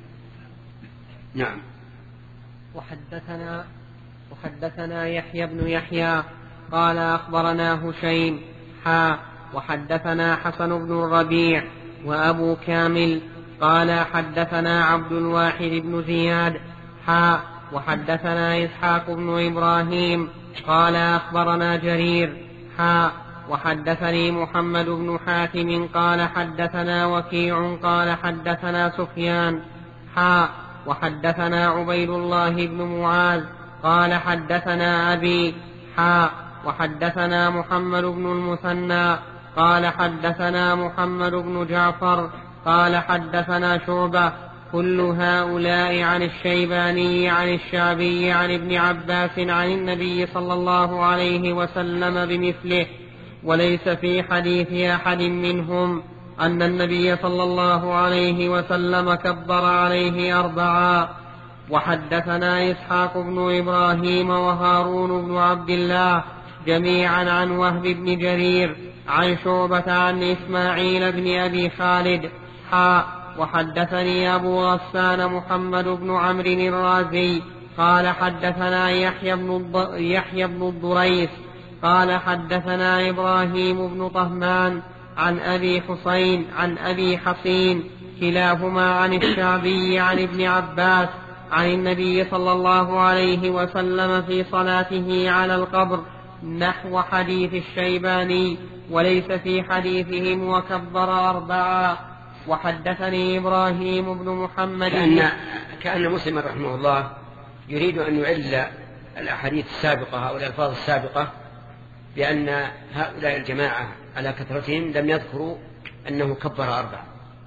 Speaker 1: نعم.
Speaker 5: وحدثنا وحدثنا يحيى بن يحيى قال أخبرنا هشيم حا وحدثنا حسن بن الربيع وأبو كامل قال حدثنا عبد الواحد بن زياد حا وحدثنا إسحاق بن إبراهيم قال أخبرنا جرير حا وحدثني محمد بن حاتم قال حدثنا وكيع قال حدثنا سفيان حا وحدثنا عبيد الله بن معاذ قال حدثنا أبي حا وحدثنا محمد بن المثنى قال حدثنا محمد بن جعفر قال حدثنا شعبة كل هؤلاء عن الشيباني عن الشعبي عن ابن عباس عن النبي صلى الله عليه وسلم بمثله، وليس في حديث أحد منهم أن النبي صلى الله عليه وسلم كبر عليه أربعا. وحدثنا إسحاق بن إبراهيم وهارون بن عبد الله جميعا عن وهب بن جرير عن شعبة عن إسماعيل بن أبي خالد حا وحدثني أبو غسان محمد بن عمرو الرازي قال حدثنا يحيى بن يحيى بن الضريس قال حدثنا إبراهيم بن طهمان عن أبي حسين عن أبي حصين كلاهما عن الشعبي عن ابن عباس عن النبي صلى الله عليه وسلم في صلاته على القبر نحو حديث الشيباني، وليس في حديثهم وكبر أربعا. وحدثني إبراهيم بن محمد
Speaker 1: كأن, كأن مسلم رحمه الله يريد أن يعل الأحاديث السابقة أو الألفاظ السابقة بأن هؤلاء الجماعة على كثرتهم لم يذكروا أنه كبر أربعا،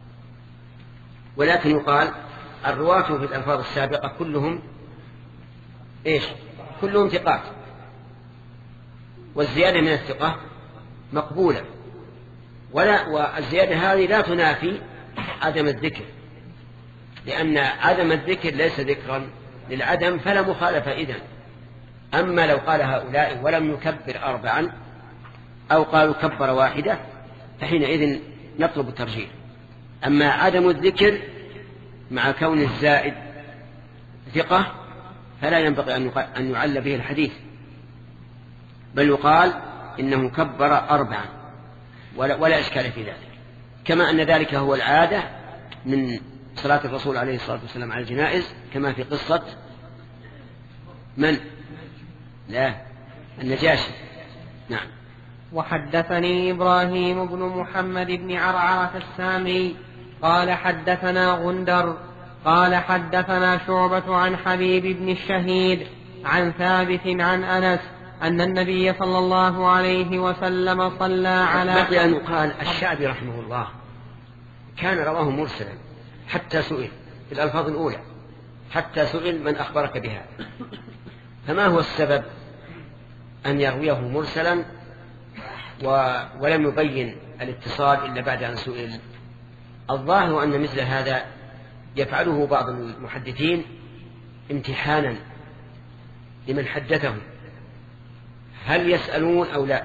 Speaker 1: ولكن يقال الرواة في الألفاظ السابقة كلهم إيش؟ كلهم ثقات، والزيادة من الثقة مقبولة، ولا والزيادة هذه لا تنافي عدم الذكر، لأن عدم الذكر ليس ذكرا للعدم فلا مخالفة إذن. أما لو قال هؤلاء ولم يكبر أربعا أو قالوا كبر واحدة فحينئذ نطلب الترجيح. أما عدم الذكر مع كون الزائد ثقة فلا ينبغي أن يعل به الحديث، بل يقال إنه كبر أربعا ولا, ولا إشكال في ذلك، كما أن ذلك هو العادة من صلاة الرسول عليه الصلاة والسلام على الجنائز، كما في قصة من؟ لا النجاشي. نعم.
Speaker 5: وحدثني إبراهيم بن محمد بن عرعرة السامي قال حدثنا غندر قال حدثنا شعبة عن حبيب بن الشهيد عن ثابت عن أنس أن النبي صلى الله عليه وسلم صلى على
Speaker 1: بقي أن يقال الشعبي رحمه الله كان رواه مرسلا حتى سئل في الألفاظ الأولى، حتى سئل من أخبرك بها، فما هو السبب أن يرويه مرسلا ولم يبين الاتصال إلا بعد أن سئل؟ الظاهر أن مثل هذا يفعله بعض المحدثين امتحانا لمن حدثهم هل يسألون أو لا،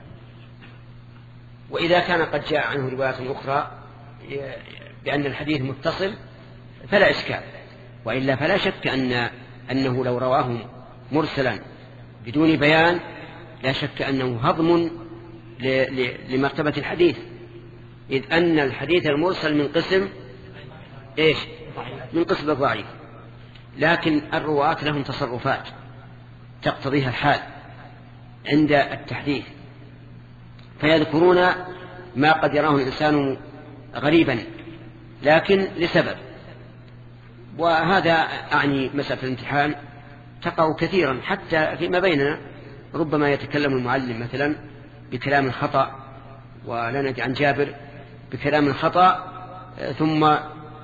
Speaker 1: وإذا كان قد جاء عنه رواية أخرى بأن الحديث متصل فلا إشكال، وإلا فلا شك أن أنه لو رواه مرسلا بدون بيان لا شك أنه هضم لمرتبة الحديث، إذ أن الحديث المرسل من قسم إيش؟ من قسم الضعيف، لكن الرواة لهم تصرفات تقتضيها الحال عند التحديث، فيذكرون ما قد يراه الإنسان غريبا لكن لسبب، وهذا أعني مسألة الامتحان تقع كثيرا حتى فيما بيننا، ربما يتكلم المعلم مثلا بكلام خطأ، ولا ندري عن جابر بكلام خطأ ثم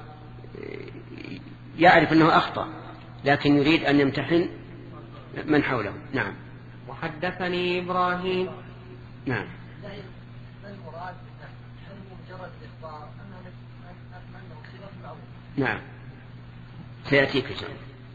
Speaker 1: يعرف أنه أخطأ لكن يريد أن يمتحن من حوله. نعم.
Speaker 5: وحدثني إبراهيم.
Speaker 1: نعم. نعم سيأتيك السؤال.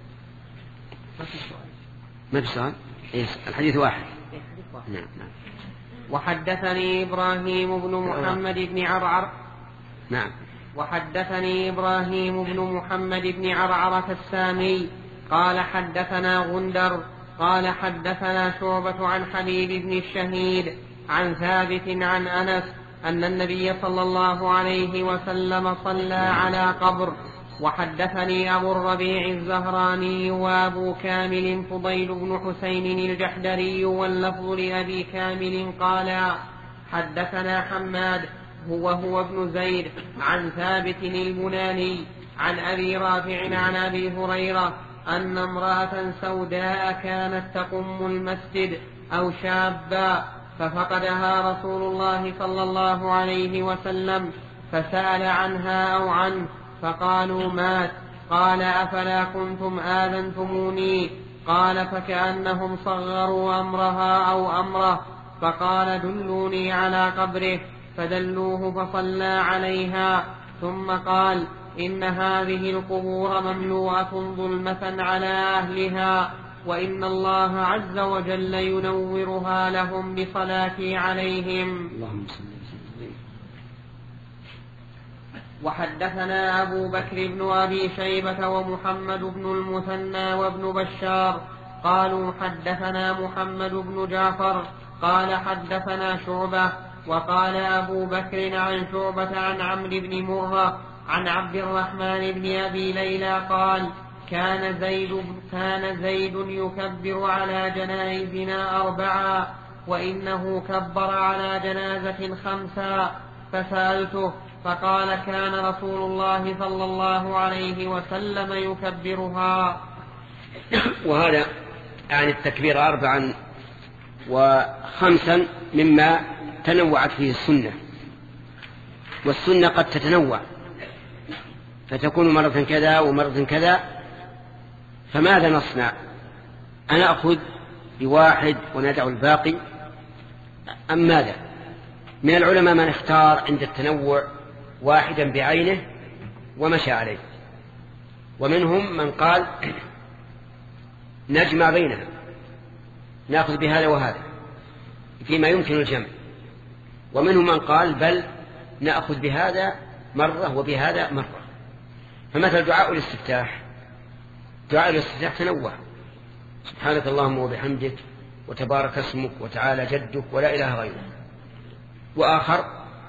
Speaker 1: ما في سؤال؟ الحديث واحد. نعم. نعم.
Speaker 5: وحدثني إبراهيم بن محمد بن عرعر.
Speaker 1: نعم.
Speaker 5: وحدثني إبراهيم بن محمد بن عرعرة السامي قال حدثنا غندر قال حدثنا شعبة عن حبيب بن الشهيد عن ثابت عن أنس أن النبي صلى الله عليه وسلم صلى على قبر. وحدثني أبو الربيع الزهراني وأبو كامل فضيل بن حسين الجحدري واللفظ لأبي كامل قال حدثنا حماد هو هو ابن زيد عن ثابت البناني عن أبي رافع عن أبي هريرة أن امرأة سوداء كانت تقم المسجد أو شابا ففقدها رسول الله صلى الله عليه وسلم فسأل عنها أو عنه فقالوا مات. قال أفلا كنتم آذنتموني؟ قال فكأنهم صغروا أمرها أو أمره فقال دلوني على قبره فدلوه فصلى عليها ثم قال إن هذه القبور مملوءة ظلمة على أهلها وإن الله عز وجل ينورها لهم بصلاتي عليهم.
Speaker 1: اللهم صل وسلم.
Speaker 5: وحدثنا أبو بكر بن أبي شيبة ومحمد بن المثنى وابن بشار قالوا حدثنا محمد بن جعفر قال حدثنا شعبة وقال أبو بكر عن شعبة عن عمرو بن مرة عن عبد الرحمن بن أبي ليلى قال كان زيد, كان زيد يكبر على جنائزنا أربعا وإنه كبر على جنازة خمسا فسألته فقال كان رسول الله صلى الله عليه وسلم يكبرها.
Speaker 1: وهذا يعني التكبير أربعا وخمسا مما تنوعت فيه السنة، والسنة قد تتنوع فتكون مرة كذا ومرة كذا، فماذا نصنع؟ أنا أخذ بواحد وندع الباقي أم ماذا؟ من العلماء من اختار عند التنوع واحدا بعينه ومشى عليه، ومنهم من قال نجمع بينها نأخذ بهذا وهذا فيما يمكن الجمع، ومنهم من قال بل نأخذ بهذا مرة وبهذا مرة. فمثل دعاء الاستفتاح، دعاء الاستفتاح تنوع، سبحانك اللهم وبحمدك وتبارك اسمك وتعالى جدك ولا إله غيرك. وآخر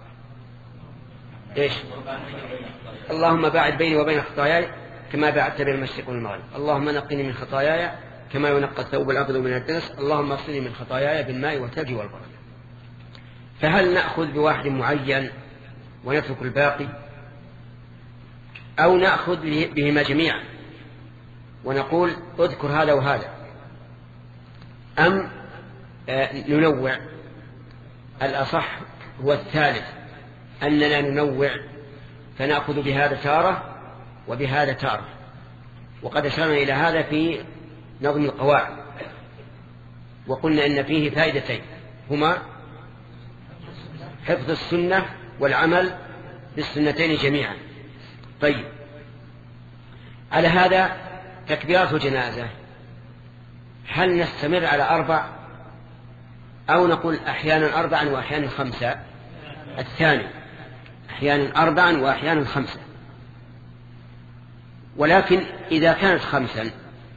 Speaker 1: إيش؟ اللهم باعد بيني وبين خطاياي كما باعدت بين المشرق والمغرب، اللهم نقني من خطاياي كما ينقى الثوب الأبيض من الدنس، اللهم اغسلني من خطاياي بالماء والثلج والبرد. فهل نأخذ بواحد معين ونترك الباقي، أو نأخذ بهما جميعا ونقول اذكر هذا وهذا، أم ننوع؟ الأصح هو الثالث، أننا ننوع فنأخذ بهذا تارة وبهذا تارة، وقد أشرنا إلى هذا في نظم القواعد وقلنا إن فيه فائدتين، هما حفظ السنة والعمل بالسنتين جميعا. طيب، على هذا تكبيرات الجنازة هل نستمر على أربع أو نقول أحيانا أربعا وأحيانا خمسة؟ الثاني، أحيانا أربعا وأحيانا خمسة. ولكن إذا كانت خمسا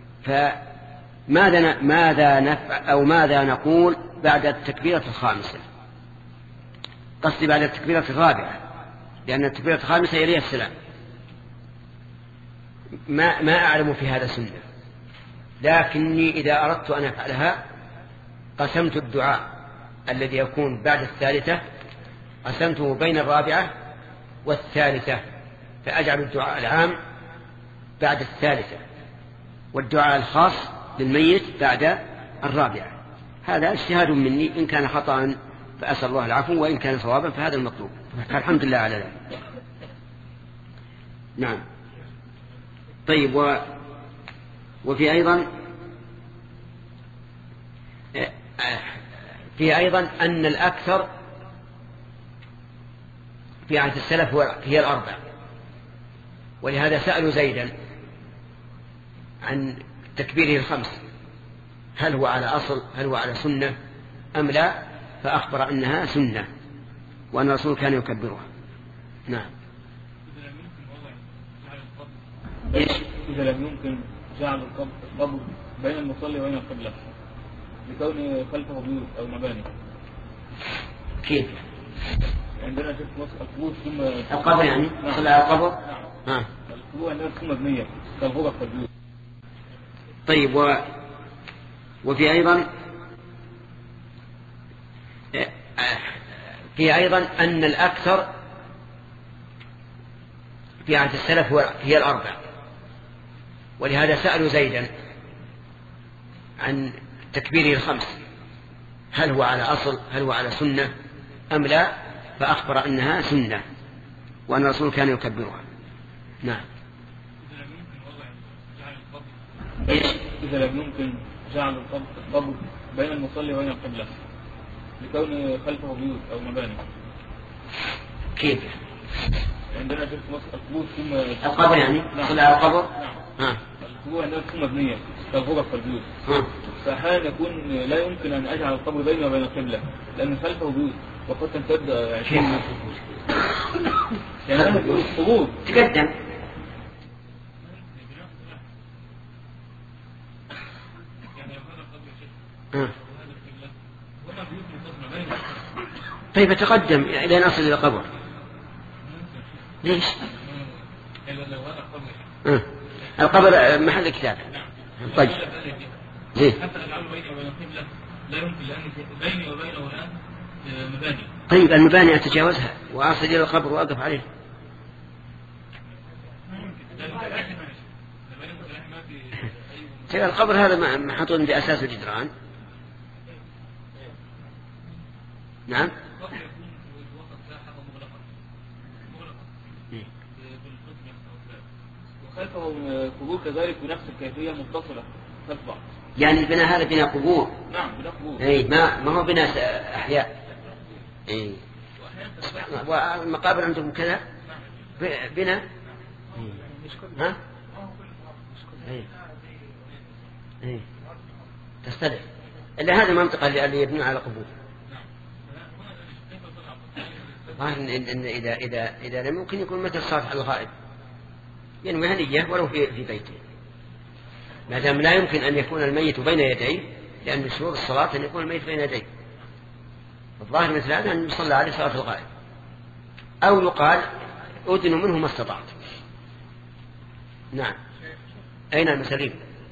Speaker 1: فماذا ماذا نفعل أو ماذا نقول بعد التكبيرة الخامسة؟ قصدي بعد التكبيرة الرابعة، لأن التكبيرة الخامسة يليها السلام. ما ما أعلم في هذا سنة، لكني إذا أردت أن أفعلها قسمت الدعاء الذي يكون بعد الثالثة قسمته بين الرابعة والثالثة، فأجعل الدعاء العام بعد الثالثة والدعاء الخاص للميت بعد الرابعة. هذا اجتهاد مني، إن كان خطأ فأسأل الله العفو، وإن كان صوابا فهذا المطلوب، فالحمد لله على ذلك. نعم. طيب و... وفي أيضا في أيضا أن الأكثر في عهد السلف هي الأربع، ولهذا سألوا زيدا عن تكبيره الخمس هل هو على أصل، هل هو على سنة أم لا، فأخبر أنها سنة وأن الرسول كان يكبرها. نعم.
Speaker 6: إذا لم يمكن جعل القبر بين المصلي وبين القبلة لكون خلفه بيوت أو مباني،
Speaker 1: كيف؟
Speaker 6: عندنا شيخ مصر القبور ثم
Speaker 1: القبر يعني صلى على القبر.
Speaker 6: نعم. القبور عندنا ثم مبنية كالغرف والبيوت.
Speaker 1: طيب و... وفي أيضا في أيضا أن الأكثر في عهد السلف هي الأربع، ولهذا سألوا زيدا عن تكبيره الخمس هل هو على أصل، هل هو على سنة أم لا، فأخبر أنها سنة وأن الرسول كان يكبرها. نعم.
Speaker 6: إذا لم يمكن جعل القبر بين المصلي وبين القبلة لكون خلفه بيوت أو مباني،
Speaker 1: كيف؟
Speaker 6: عندنا شيخ مصر القبور ثم
Speaker 1: القبر يعني صلى على القبر.
Speaker 6: نعم. القبور عندنا ثم مبنية كالغرف والبيوت، فأحيانا يكون لا يمكن أن أجعل القبر بيني وبين القبلة لأن خلفه بيوت وقد تمتد عشرين يعني القبور
Speaker 1: تقدم. طيب تقدم إلى نصل إلى القبر. ليش؟ أه. القبر محل الكتاب. طيب زين.
Speaker 6: حتى أجعله بيني وبين القبلة لا يمكن لأن بيني وبينه الآن مباني.
Speaker 1: طيب المباني أتجاوزها وأصل إلى القبر وأقف عليه. القبر هذا محطوط بأساس الجدران. نعم.
Speaker 6: وخلفه قبور كذلك بنفس الكيفية متصلة خلف بعض.
Speaker 1: يعني البناء هذا بناء قبور.
Speaker 6: نعم بناء قبور.
Speaker 1: اي ما ما هو بناء أحياء. اي. والمقابر عندهم كذا بناء. ها؟ اي. اي. تستدعي. إلا هذه المنطقة اللي يبنون على قبور. إن إن إذا إذا إذا لم يمكن يكون مثل صالح الغائب ينوي هنية ولو في في بيته، ما دام لا يمكن أن يكون الميت بين يديه، لأن من شروط الصلاة أن يكون الميت بين يديه. الظاهر مثل هذا أن يصلى عليه صلاة الغائب، أو يقال أدنوا منه ما استطعت. نعم. أين المسلمين؟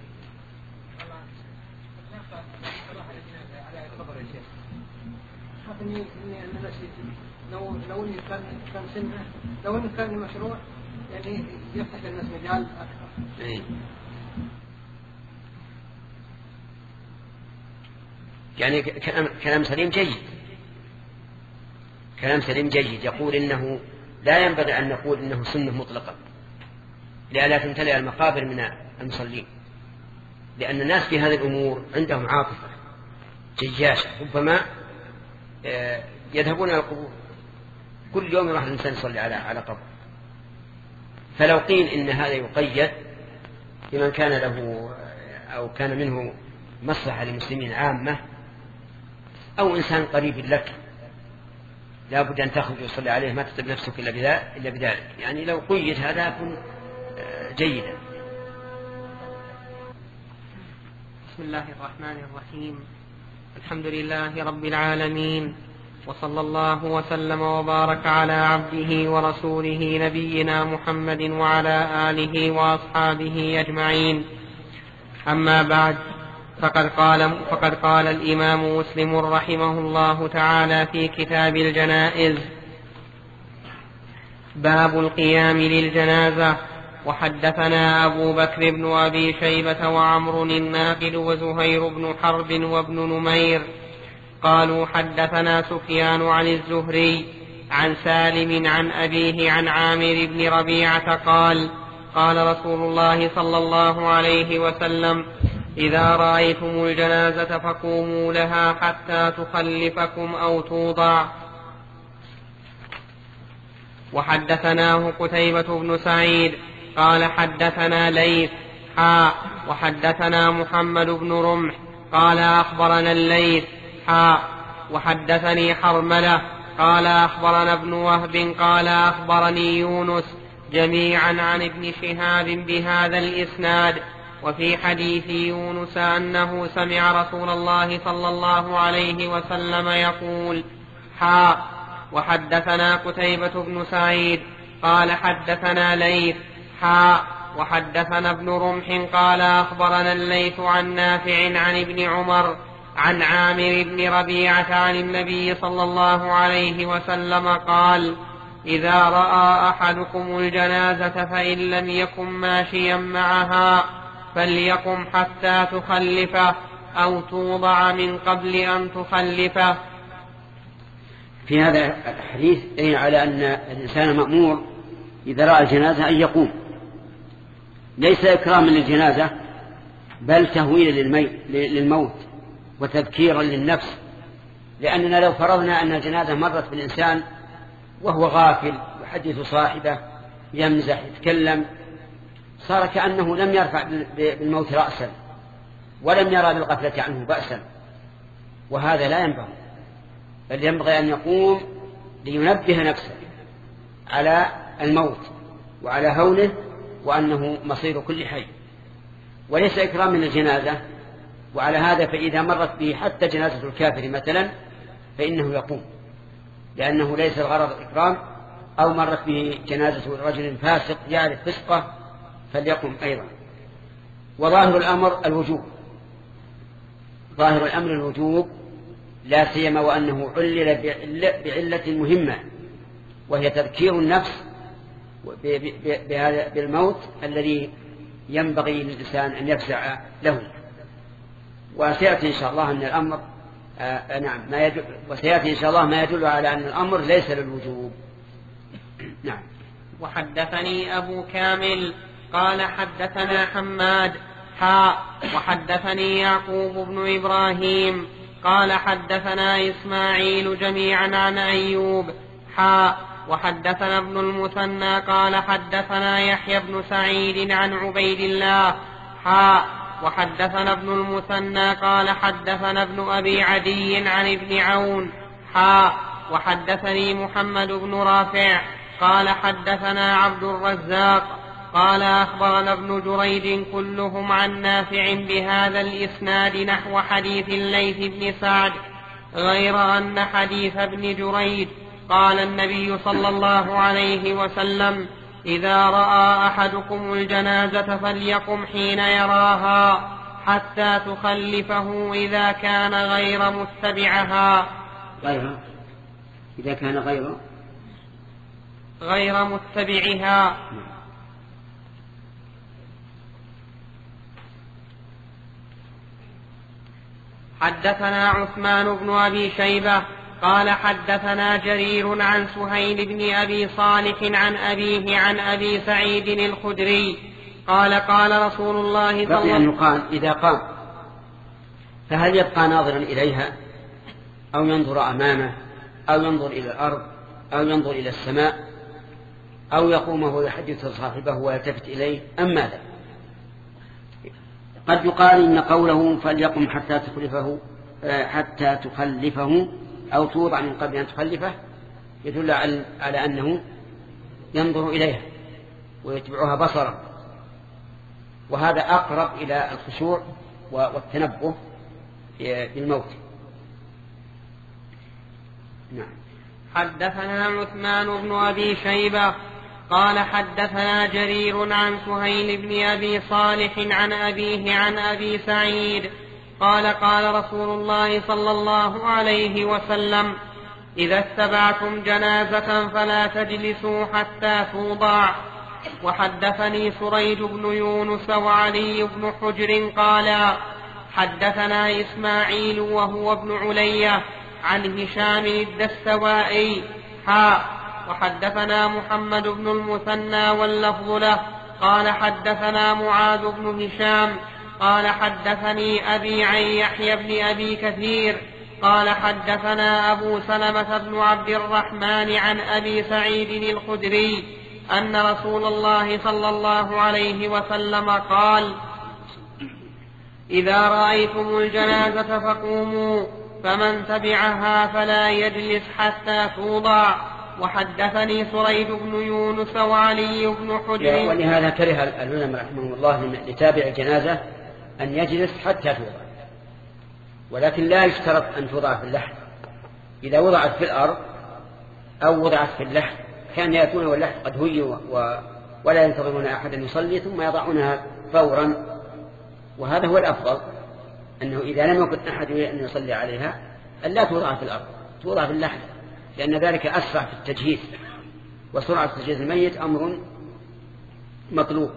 Speaker 2: لو لو إن كان كان سنة لو إن كان مشروع يعني يفتح للناس مجال أكثر.
Speaker 1: إيه. يعني كلام كلام سليم جيد، كلام سليم جيد يقول إنه لا ينبغي أن نقول إنه سنة مطلقة لئلا تمتلئ المقابر من المصلين، لأن الناس في هذه الأمور عندهم عاطفة جياشة، ربما يذهبون إلى القبور كل يوم يروح الإنسان يصلي على على قبر. فلو قيل إن هذا يقيد لمن كان له أو كان منه مصلحة للمسلمين عامة، أو إنسان قريب لك لا بد أن تخرج وتصلي عليه ما تتب نفسك إلا بذلك، يعني لو قيد هذا يكون جيدا.
Speaker 5: بسم الله الرحمن الرحيم. الحمد لله رب العالمين، وصلى الله وسلم وبارك على عبده ورسوله نبينا محمد وعلى آله وأصحابه أجمعين. أما بعد، فقد قال, فقد قال الإمام مسلم رحمه الله تعالى في كتاب الجنائز: باب القيام للجنازة. وحدثنا أبو بكر بن أبي شيبة وعمر الناقد وزهير بن حرب وابن نمير قالوا حدثنا سفيان عن الزهري عن سالم عن أبيه عن عامر بن ربيعة قال قال رسول الله صلى الله عليه وسلم إذا رأيتم الجنازة فقوموا لها حتى تخلفكم أو توضع. وحدثناه قتيبة بن سعيد قال حدثنا ليث حاء وحدثنا محمد بن رمح قال أخبرنا الليث حاء وحدثني حرملة قال أخبرنا ابن وهب قال أخبرني يونس جميعا عن ابن شهاب بهذا الإسناد. وفي حديث يونس أنه سمع رسول الله صلى الله عليه وسلم يقول حاء وحدثنا قتيبة بن سعيد قال حدثنا ليث حاء وحدثنا ابن رمح قال أخبرنا الليث عن نافع عن ابن عمر عن عامر بن ربيعة عن النبي صلى الله عليه وسلم قال إذا رأى أحدكم الجنازة فإن لم يكن ماشيا معها فليقم حتى تخلفه أو توضع من قبل أن تخلفه.
Speaker 1: في هذا الحديث دليل على أن الإنسان مأمور إذا رأى الجنازة أن يقوم، ليس إكراما للجنازة بل تهويلا للموت وتذكيرا للنفس، لأننا لو فرضنا أن الجنازة مرت بالإنسان وهو غافل يحدث صاحبه يمزح يتكلم صار كأنه لم يرفع بالموت رأسا ولم يرى بالغفلة عنه بأسا، وهذا لا ينبغي، بل ينبغي أن يقوم لينبه نفسه على الموت وعلى هوله وأنه مصير كل حي، وليس إكراما للجنازة. وعلى هذا فإذا مرت به حتى جنازة الكافر مثلا فإنه يقوم، لأنه ليس الغرض الإكرام، أو مرت به جنازة رجل فاسق يعرف فسقه فليقم أيضا. وظاهر الأمر الوجوب، ظاهر الأمر الوجوب لا سيما وأنه علل بعلة مهمة وهي تذكير النفس بالموت الذي ينبغي للإنسان أن يفزع له. وسيأتي إن شاء الله أن الأمر آه نعم ما يدل وسيأتي إن شاء الله ما يدل على أن الأمر ليس للوجوب. نعم.
Speaker 5: وحدثني أبو كامل قال حدثنا حماد حاء وحدثني يعقوب بن إبراهيم قال حدثنا إسماعيل جميعا عن أيوب حاء وحدثنا ابن المثنى قال حدثنا يحيى بن سعيد عن عبيد الله حاء وحدثنا ابن المثنى قال حدثنا ابن أبي عدي عن ابن عون حاء وحدثني محمد بن رافع قال حدثنا عبد الرزاق قال أخبرنا ابن جريج كلهم عن نافع بهذا الإسناد نحو حديث الليث بن سعد، غير أن حديث ابن جريج قال النبي صلى الله عليه وسلم إذا رأى أحدكم الجنازة فليقم حين يراها حتى تخلفه إذا كان غير متبعها
Speaker 1: غير إذا كان غير
Speaker 5: غير متبعها. حدثنا عثمان بن أبي شيبة قال حدثنا جرير عن سهيل بن أبي صالح عن أبيه عن أبي سعيد الخدري قال قال رسول الله صلى الله عليه وسلم
Speaker 1: يقال إذا قام فهل يبقى ناظرا إليها أو ينظر أمامه أو ينظر إلى الأرض أو ينظر إلى السماء أو يقوم وهو يحدث صاحبه ويلتفت إليه أم ماذا؟ قد يقال إن قوله فليقم حتى تخلفه حتى تخلفه أو توضع من قبل أن تخلفه يدل على أنه ينظر إليها ويتبعها بصرا، وهذا أقرب إلى الخشوع والتنبه بالموت. نعم.
Speaker 5: حدثنا عثمان بن أبي شيبة قال حدثنا جرير عن سهيل بن أبي صالح عن أبيه عن أبي سعيد قال قال رسول الله صلى الله عليه وسلم إذا اتبعتم جنازة فلا تجلسوا حتى توضع. وحدثني سريج بن يونس وعلي بن حجر قال حدثنا إسماعيل وهو ابن علية عن هشام الدستوائي حاء وحدثنا محمد بن المثنى واللفظ له قال حدثنا معاذ بن هشام قال حدثني أبي عن يحيى بن أبي كثير قال حدثنا أبو سلمة بن عبد الرحمن عن أبي سعيد الخدري أن رسول الله صلى الله عليه وسلم قال إذا رأيتم الجنازة فقوموا فمن تبعها فلا يجلس حتى توضع. وحدثني سريد بن يونس وعلي بن حجر.
Speaker 1: ولهذا كره العلماء رحمهم الله لتابع الجنازة أن يجلس حتى توضع، ولكن لا يشترط أن توضع في اللحد. إذا وضعت في الأرض أو وضعت في اللحد كان يأتون واللحد قد هي و... ولا ينتظرون أحدا يصلي ثم يضعونها فورا، وهذا هو الأفضل، أنه إذا لم يكن أحد أن يصلي عليها أن لا توضع في الأرض، توضع في اللحد، لأن ذلك أسرع في التجهيز، وسرعة تجهيز الميت أمر مطلوب.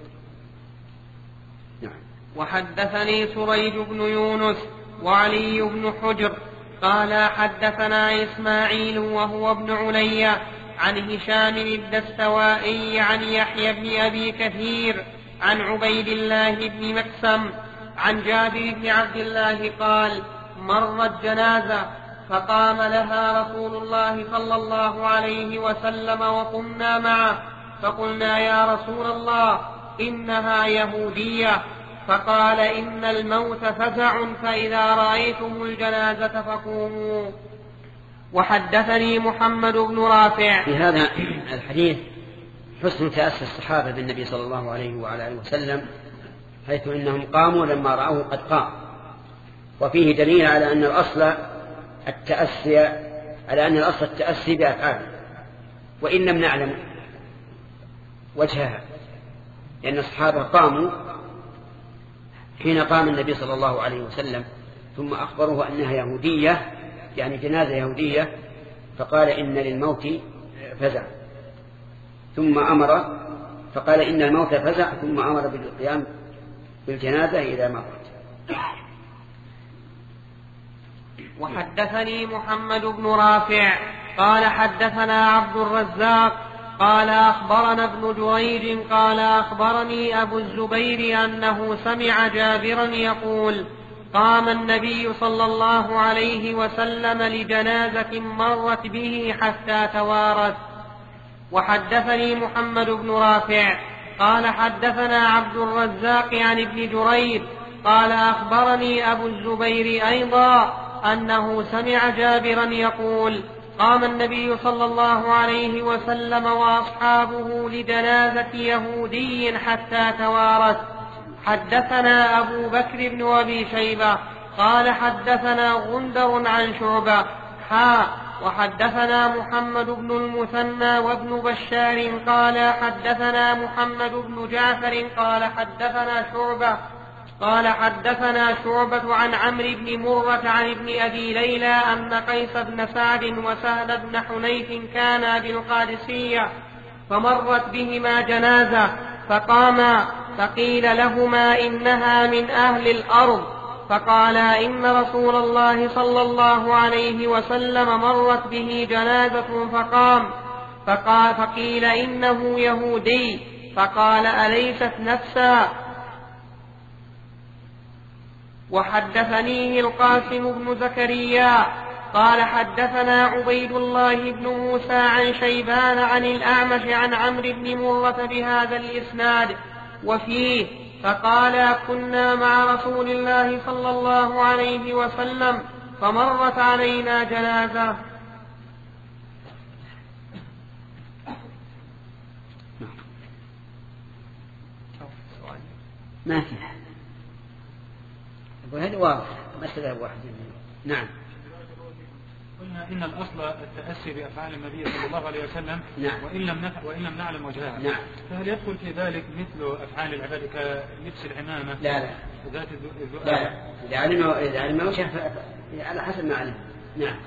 Speaker 1: نعم.
Speaker 5: وحدثني سريج بن يونس وعلي بن حجر قال حدثنا إسماعيل وهو ابن علي عن هشام الدستوائي عن يحيى بن أبي كثير عن عبيد الله بن مكسم عن جابر بن عبد الله قال مرت جنازة فقام لها رسول الله صلى الله عليه وسلم وقمنا معه فقلنا يا رسول الله إنها يهودية، فقال إن الموت فزع فإذا رأيتم الجنازة فقوموا. وحدثني محمد بن رافع.
Speaker 1: في هذا الحديث حسن تأسي الصحابة بالنبي صلى الله عليه وعلى آله وسلم، حيث إنهم قاموا لما رأوه قد قام، وفيه دليل على أن الأصل التأسي على أن الأصل التأسي بأفعاله، وإن لم نعلم وجهها، لأن الصحابة قاموا حين قام النبي صلى الله عليه وسلم ثم أخبروه أنها يهودية، يعني جنازة يهودية، فقال إن للموت فزع، ثم أمر فقال إن الموت فزع ثم أمر بالقيام بالجنازة إذا مرت.
Speaker 5: وحدثني محمد بن رافع قال حدثنا عبد الرزاق قال أخبرنا ابن جريج قال أخبرني أبو الزبير أنه سمع جابرا يقول قام النبي صلى الله عليه وسلم لجنازة مرت به حتى توارت. وحدثني محمد بن رافع قال حدثنا عبد الرزاق عن ابن جريج قال أخبرني أبو الزبير أيضا أنه سمع جابرا يقول قام النبي صلى الله عليه وسلم وأصحابه لجنازة يهودي حتى توارت. حدثنا أبو بكر بن أبي شيبة قال حدثنا غندر عن شعبة حا وحدثنا محمد بن المثنى وابن بشار قال حدثنا محمد بن جعفر قال حدثنا شعبة قال حدثنا شعبة عن عمرو بن مرة عن ابن أبي ليلى أن قيس بن سعد وسهل بن حنيف كانا بالقادسية فمرت بهما جنازة فقاما فقيل لهما إنها من أهل الأرض فقالا إن رسول الله صلى الله عليه وسلم مرت به جنازة فقام فقال فقيل إنه يهودي فقال أليست نفسا. وحدثنيه القاسم بن زكريا قال حدثنا عبيد الله بن موسى عن شيبان عن الأعمش عن عمرو بن مرة بهذا الإسناد وفيه فقال كنا مع رسول الله صلى الله عليه وسلم فمرت علينا جنازة.
Speaker 1: ما في وهذا واضح مسألة واحدة. نعم.
Speaker 7: قلنا إن الأصل التأسي بأفعال النبي صلى الله عليه وسلم.
Speaker 1: نعم.
Speaker 7: وإن لم نفع وإن لم نعلم وجهها.
Speaker 1: نعم.
Speaker 7: فهل يدخل في ذلك مثل أفعال العباد كلبس العمامة؟
Speaker 1: لا لا.
Speaker 7: ذات الذؤاب؟
Speaker 1: لا لا. إذا علم إذا علم وجهها على حسب ما علم. نعم.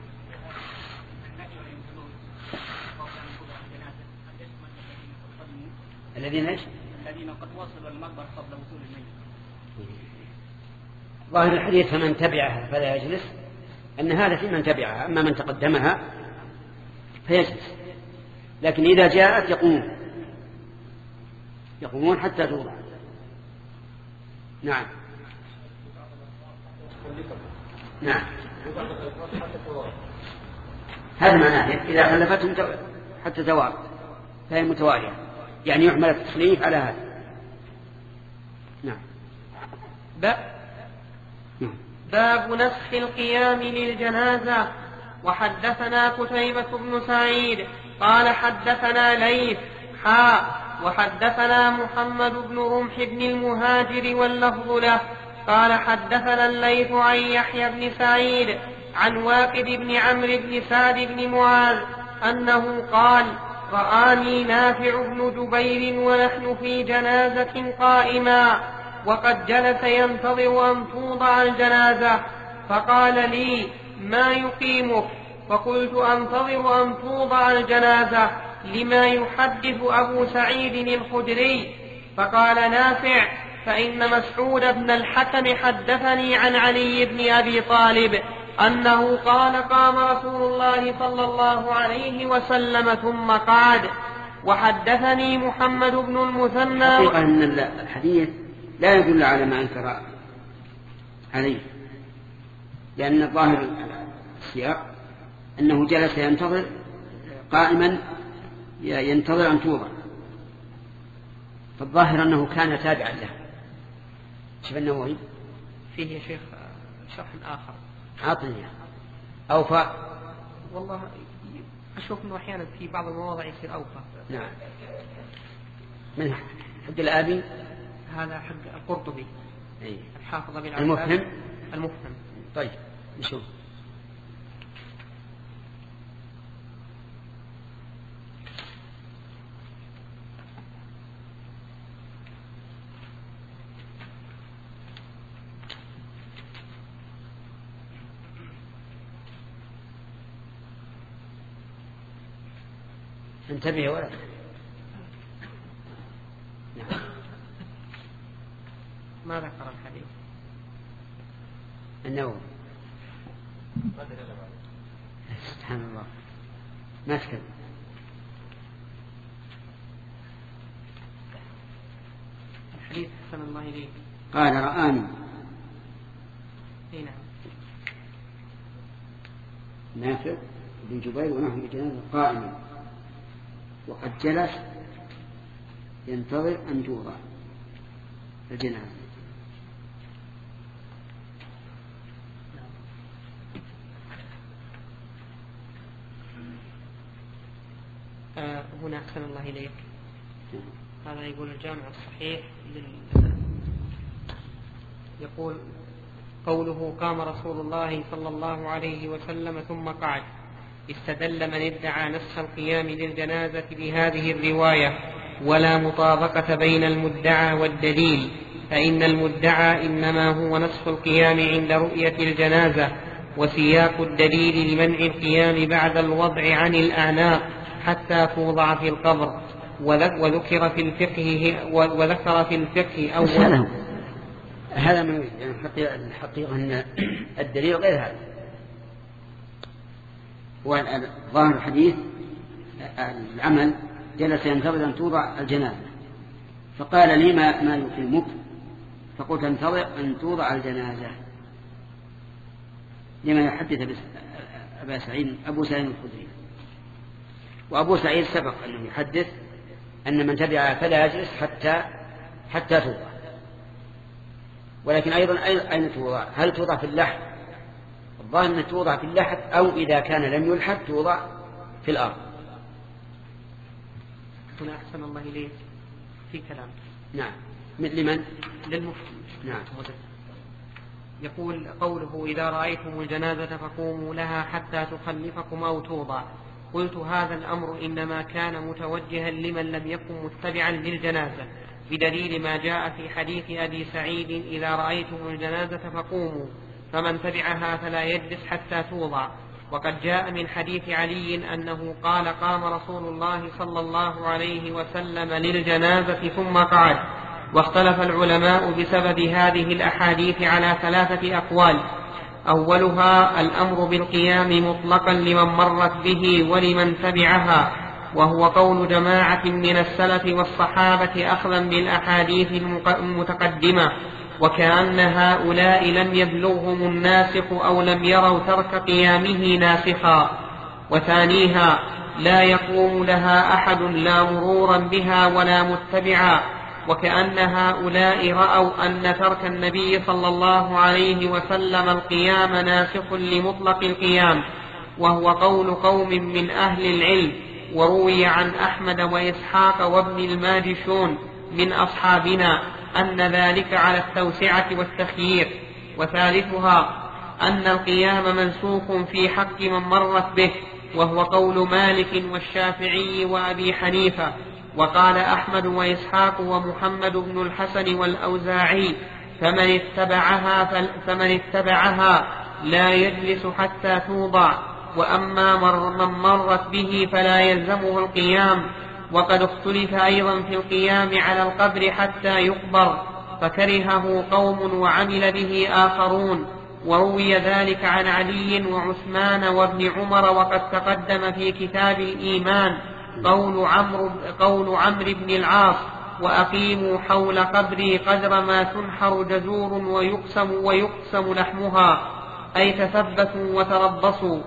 Speaker 1: الذين ايش؟
Speaker 3: الذين قد وصلوا المقبرة قبل وصول الميت.
Speaker 1: ظاهر الحديث فمن تبعها فلا يجلس، أن هذا في من تبعها، أما من تقدمها فيجلس، لكن إذا جاءت يقومون يقومون حتى توضع. نعم نعم هذا معناه إذا خلفتهم حتى توارد فهي متوالية، يعني يحمل التخليف على هذا. نعم.
Speaker 5: باب نسخ القيام للجنازة. وحدثنا قتيبة بن سعيد قال حدثنا ليث حاء وحدثنا محمد بن رمح بن المهاجر واللفظ له قال حدثنا الليث عن يحيى بن سعيد عن واقد بن عمرو بن سعد بن معاذ أنه قال رآني نافع بن جبير ونحن في جنازة قائما وقد جلس ينتظر أن توضع الجنازة، فقال لي ما يقيمك؟ فقلت أنتظر أن توضع الجنازة لما يحدث أبو سعيد الخدري. فقال نافع فإن مسعود بن الحكم حدثني عن علي بن أبي طالب أنه قال قام رسول الله صلى الله عليه وسلم ثم قعد. وحدثني محمد بن المثنى.
Speaker 1: حقيقة أن الحديث لا يدل على ما أنكر عليه، لأن ظاهر السياق أنه جلس ينتظر قائما ينتظر أن توضع، فالظاهر أنه كان تابعا له. شوف النووي
Speaker 5: فيه يا شيخ شرح آخر
Speaker 1: عاطني أوفى.
Speaker 5: والله أشوف أنه أحيانا في بعض المواضع يصير أوفى.
Speaker 1: نعم. من حد الآبي
Speaker 5: هذا حق القرطبي.
Speaker 1: أي.
Speaker 5: الحافظ بن
Speaker 1: المفهم.
Speaker 5: المفهم.
Speaker 1: طيب نشوف. انتبه يا ولد. نعم.
Speaker 5: ما ذكر الحديث
Speaker 1: النووي. سبحان الله ما تكلم.
Speaker 5: الحديث حسن الله إليك
Speaker 1: قال رآني.
Speaker 5: اي نعم.
Speaker 1: نافع بن جبير ونحن بجنازة قائما وقد جلس ينتظر أن توضع الجنازة.
Speaker 5: آه هنا أحسن الله إليك. هذا يقول الجامع الصحيح لل... يقول قوله قام رسول الله صلى الله عليه وسلم ثم قعد، استدل من ادعى نسخ القيام للجنازة بهذه الرواية ولا مطابقة بين المدعى والدليل، فإن المدعى إنما هو نسخ القيام عند رؤية الجنازة، وسياق الدليل لمنع القيام بعد الوضع عن الأعناق حتى توضع في القبر، وذكر في الفقه وذكر في الفقه أول.
Speaker 1: هذا من يعني الحقيقة أن الدليل غير هذا. وظاهر الحديث العمل جلس ينتظر أن توضع الجنازة، فقال لي ما, ما يقيمك؟ فقلت انتظر أن توضع الجنازة لما يحدث أبا سعيد أبو سعيد الخدري. وأبو سعيد سبق أنه يحدث أن من تبع فلا يجلس حتى حتى توضع. ولكن أيضا أين توضع؟ هل توضع في اللحد؟ الظاهر أن توضع في اللحد، أو إذا كان لم يلحد توضع في الأرض.
Speaker 5: هنا أحسن الله إليه في كلام.
Speaker 1: نعم. لمن؟
Speaker 5: للمفهم.
Speaker 1: نعم.
Speaker 5: يقول قوله إذا رأيتم الجنازة فقوموا لها حتى تخلفكم أو توضع. قلت هذا الأمر إنما كان متوجها لمن لم يكن متبعا للجنازة، بدليل ما جاء في حديث أبي سعيد إذا رأيتم الجنازة فقوموا، فمن تبعها فلا يجلس حتى توضع. وقد جاء من حديث علي أنه قال قام رسول الله صلى الله عليه وسلم للجنازة ثم قعد. واختلف العلماء بسبب هذه الأحاديث على ثلاثة أقوال. أولها الأمر بالقيام مطلقا لمن مرت به ولمن تبعها، وهو قول جماعة من السلف والصحابة أخذا بالأحاديث المتقدمة، وكأن هؤلاء لم يبلغهم الناسخ أو لم يروا ترك قيامه ناسخا. وثانيها لا يقوم لها أحد لا مرورا بها ولا متبعا، وكأن هؤلاء رأوا أن ترك النبي صلى الله عليه وسلم القيام ناسخ لمطلق القيام، وهو قول قوم من أهل العلم. وروي عن أحمد وإسحاق وابن الماجشون من أصحابنا أن ذلك على التوسعة والتخيير. وثالثها أن القيام منسوخ في حق من مرت به، وهو قول مالك والشافعي وأبي حنيفة. وقال أحمد وإسحاق ومحمد بن الحسن والأوزاعي فمن اتبعها, فمن اتبعها لا يجلس حتى توضع، وأما من مرت به فلا يلزمه القيام. وقد اختلف أيضا في القيام على القبر حتى يقبر، فكرهه قوم وعمل به آخرون. وروي ذلك عن علي وعثمان وابن عمر، وقد تقدم في كتاب الإيمان قول عمرو قول عمرو بن العاص: وأقيموا حول قبري قدر ما تنحر جزور ويقسم, ويقسم لحمها، أي تثبتوا وتربصوا.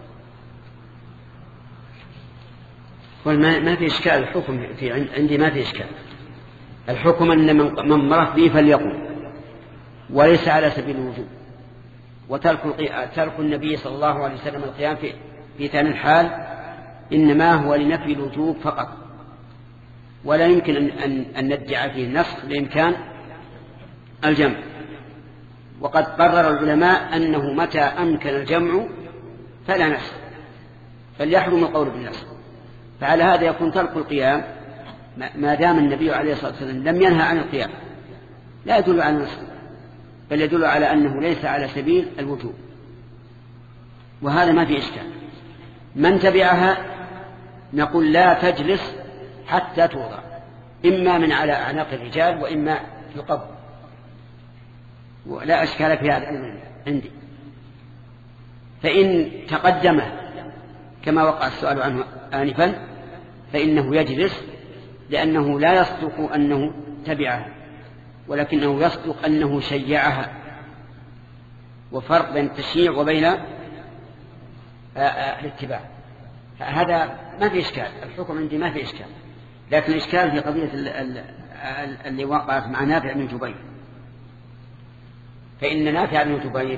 Speaker 1: ما في إشكال الحكم في عندي ما في إشكال. الحكم أن من مرت به فليقم، وليس على سبيل الوجوب. وترك ترك النبي صلى الله عليه وسلم القيام في في ثاني الحال إنما هو لنفي الوجوب فقط، ولا يمكن أن, أن, أن ندعي فيه النسخ بإمكان الجمع. وقد قرر العلماء أنه متى أمكن الجمع فلا نسخ، فليحرم القول بالنسخ. فعلى هذا يكون ترك القيام ما دام النبي عليه الصلاة والسلام لم ينهى عن القيام لا يدل على النسخ، بل يدل على أنه ليس على سبيل الوجوب، وهذا ما في إشكال. من تبعها نقول لا تجلس حتى توضع، إما من على أعناق الرجال وإما في القبر، ولا أشكال في هذا عندي. فإن تقدم كما وقع السؤال عنه آنفا فإنه يجلس، لأنه لا يصدق أنه تبعها، ولكنه يصدق أنه شيعها. وفرق بين التشييع وبين الاتباع، هذا ما في إشكال. الحكم عندي ما في إشكال، لكن الإشكال في قضية اللي وقعت مع نافع بن جبير. فإن نافع بن جبير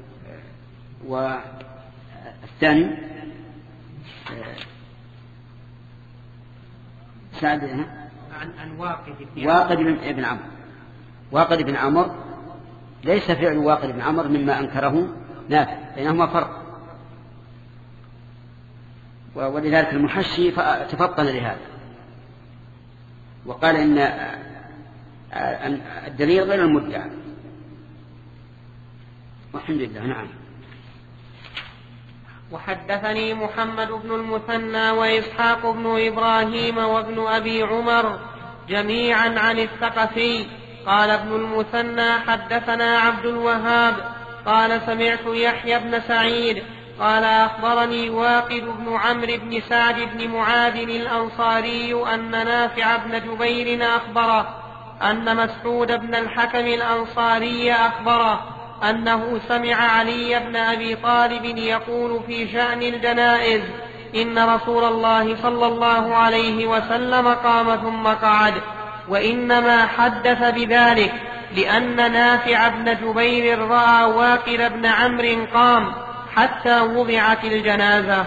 Speaker 1: والثاني سعد
Speaker 5: عن عن واقد
Speaker 1: واقد بن عمرو واقد بن عمرو ليس فعل واقد بن عمرو مما أنكره نافع، بينهما فرق. ولذلك المحشي تفطن لهذا وقال إن الدليل غير المدعى. والحمد لله. نعم.
Speaker 5: وحدثني محمد بن المثنى وإسحاق بن إبراهيم وابن أبي عمر جميعا عن الثقفي قال ابن المثنى حدثنا عبد الوهاب قال سمعت يحيى بن سعيد قال أخبرني واقد بن عمرو بن سعد بن معاذ الأنصاري أن نافع بن جبير أخبره أن مسعود بن الحكم الأنصاري أخبره أنه سمع علي بن أبي طالب يقول في شأن الجنائز: إن رسول الله صلى الله عليه وسلم قام ثم قعد. وإنما حدث بذلك لأن نافع بن جبير رأى واقد بن عمرو قام حتى وضعت الجنازة.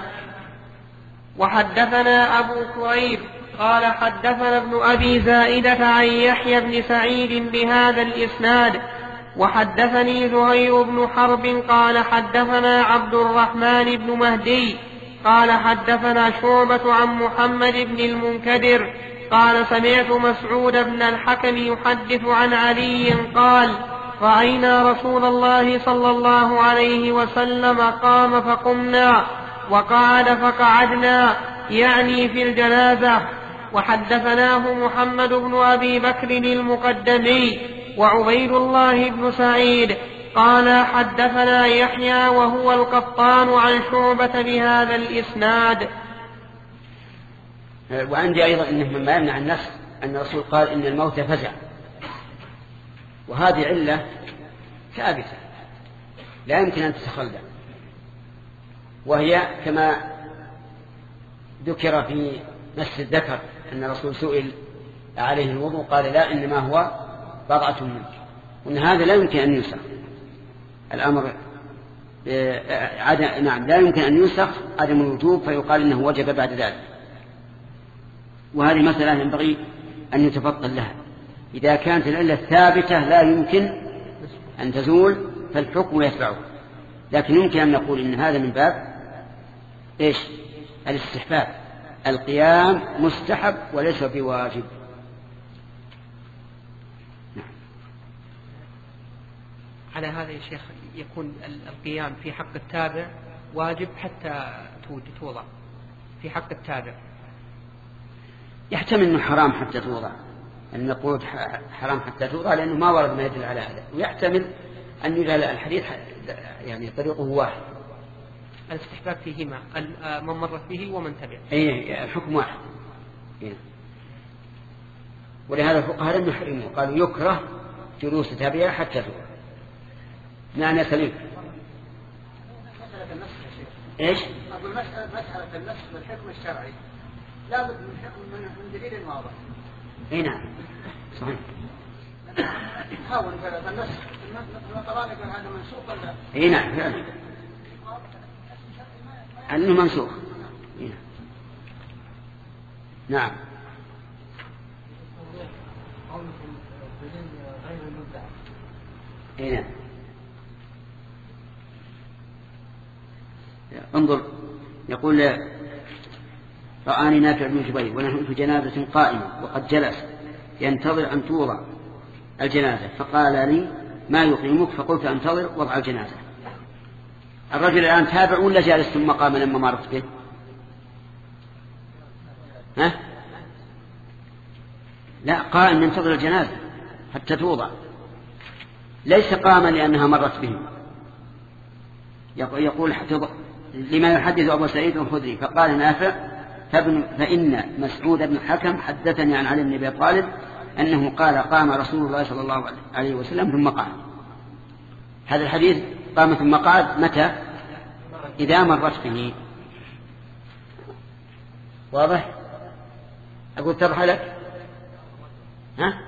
Speaker 5: وحدثنا أبو كريب قال حدثنا ابن أبي زائدة عن يحيى بن سعيد بهذا الإسناد. وحدثني زهير بن حرب قال حدثنا عبد الرحمن بن مهدي قال حدثنا شعبة عن محمد بن المنكدر قال سمعت مسعود بن الحكم يحدث عن علي قال: رأينا رسول الله صلى الله عليه وسلم قام فقمنا وقعد فقعدنا، يعني في الجنازة. وحدثناه محمد بن أبي بكر المقدمي وعبيد الله بن سعيد قال حدثنا يحيى وهو القطان عن شعبة بهذا الإسناد.
Speaker 1: وعندي أيضا أنه مما يمنع النسخ أن الرسول قال إن الموت فزع، وهذه علة ثابتة لا يمكن أن تتخلى، وهي كما ذكر في مس الذكر أن الرسول سئل عليه الوضوء قال لا إنما هو بضعة منك، وأن هذا لا يمكن أن ينسخ الأمر عدم نعم لا يمكن أن ينسخ عدم الوجوب فيقال إنه وجب بعد ذلك. وهذه مسألة ينبغي أن يتفطن لها، إذا كانت العلة ثابتة لا يمكن أن تزول فالحكم يتبعه، لكن يمكن أن نقول إن هذا من باب إيش الاستحباب، القيام مستحب وليس بواجب.
Speaker 3: على هذا يا شيخ يكون القيام في حق التابع واجب حتى توضع في حق التابع،
Speaker 1: يحتمل أنه حرام حتى توضع، أن نقول حرام حتى توضع لأنه ما ورد ما يدل على هذا، ويحتمل أن يدل الحديث يعني طريقه واحد.
Speaker 3: الاستحباب فيهما من مرت به ومن تبع،
Speaker 1: أي الحكم واحد. إيه. ولهذا الفقهاء لم يحرموا، قالوا يكره جلوس تابعة حتى توضع. نعم يا سليم.
Speaker 2: مسألة النسخ يا شيخ.
Speaker 1: إيش؟
Speaker 2: أقول مسألة مسألة النسخ بالحكم الشرعي لا بد من حكم من دليل واضح.
Speaker 1: اي نعم صحيح.
Speaker 2: حاول فالنسخ الطلاق يقول هذا منسوخ ولا؟
Speaker 1: اي نعم فعلا انه منسوخ. نعم. اي نعم. انظر يقول رآني نافع بن جبير ونحن في جنازة قائمة وقد جلس ينتظر أن توضع الجنازة، فقال لي ما يقيمك؟ فقلت أنتظر وضع الجنازة. الرجل الآن تابع ولا جالس ثم قام لما مرت به؟ ها؟ لا، قائم ينتظر الجنازة حتى توضع، ليس قاما لأنها مرت به. يقول لما يحدث أبو سعيد الخدري فقال نافع فإن مسعود بن حكم حدثني عن علي بن أبي طالب أنه قال قام رسول الله صلى الله عليه وسلم ثم قعد. هذا الحديث قام ثم قعد متى؟ إذا مرت به. واضح؟ أقول تضح لك؟ ها؟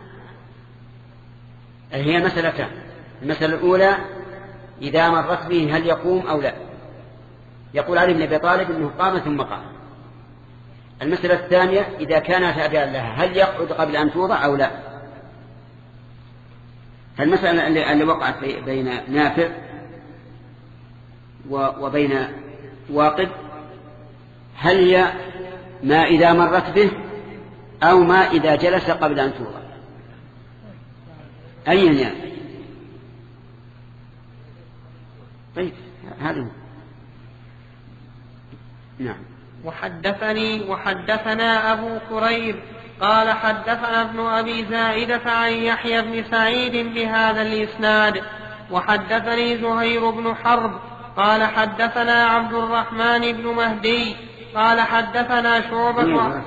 Speaker 1: هي مسألتان. المسألة الأولى إذا مرت به هل يقوم أو لا؟ يقول علي بن أبي طالب أنه قام ثم قعد. المسألة الثانية إذا كان تابعا لها هل يقعد قبل أن توضع أو لا؟ فالمسألة اللي وقعت بين نافع وبين واقد هل هي ما إذا مرت به أو ما إذا جلس قبل أن توضع؟ أين يعني؟ طيب هذا هو. نعم.
Speaker 5: وحدثني وحدثنا أبو كريب قال حدثنا ابن أبي زائدة عن يحيى بن سعيد بهذا الإسناد. وحدثني زهير بن حرب قال حدثنا عبد الرحمن بن مهدي قال حدثنا شعبة.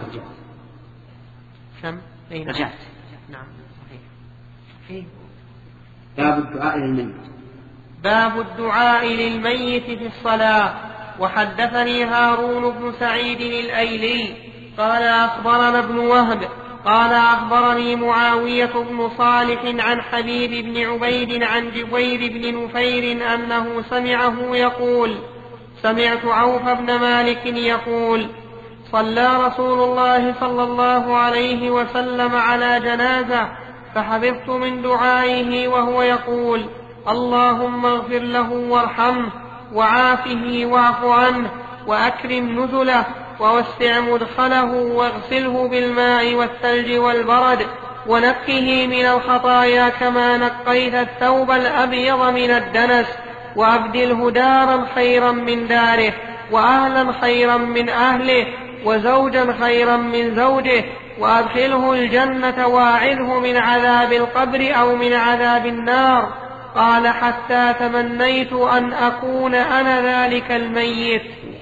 Speaker 5: سم أين
Speaker 1: رجعت.
Speaker 5: نعم صحيح.
Speaker 1: باب الدعاء للميت.
Speaker 5: باب الدعاء للميت في الصلاة. وحدثني هارون بن سعيد الأيلي قال أخبرنا ابن وهب قال أخبرني معاوية بن صالح عن حبيب بن عبيد عن جبير بن نفير أنه سمعه يقول سمعت عوف بن مالك يقول صلى رسول الله صلى الله عليه وسلم على جنازة فحفظت من دعائه وهو يقول اللهم اغفر له وارحمه وعافه واعف عنه وأكرم نزله ووسع مدخله واغسله بالماء والثلج والبرد ونقه من الخطايا كما نقيت الثوب الأبيض من الدنس وأبدله دارا خيرا من داره وأهلا خيرا من أهله وزوجا خيرا من زوجه وأدخله الجنة واعذه من عذاب القبر أو من عذاب النار. قال حتى تمنيت أن أكون أنا ذلك الميت.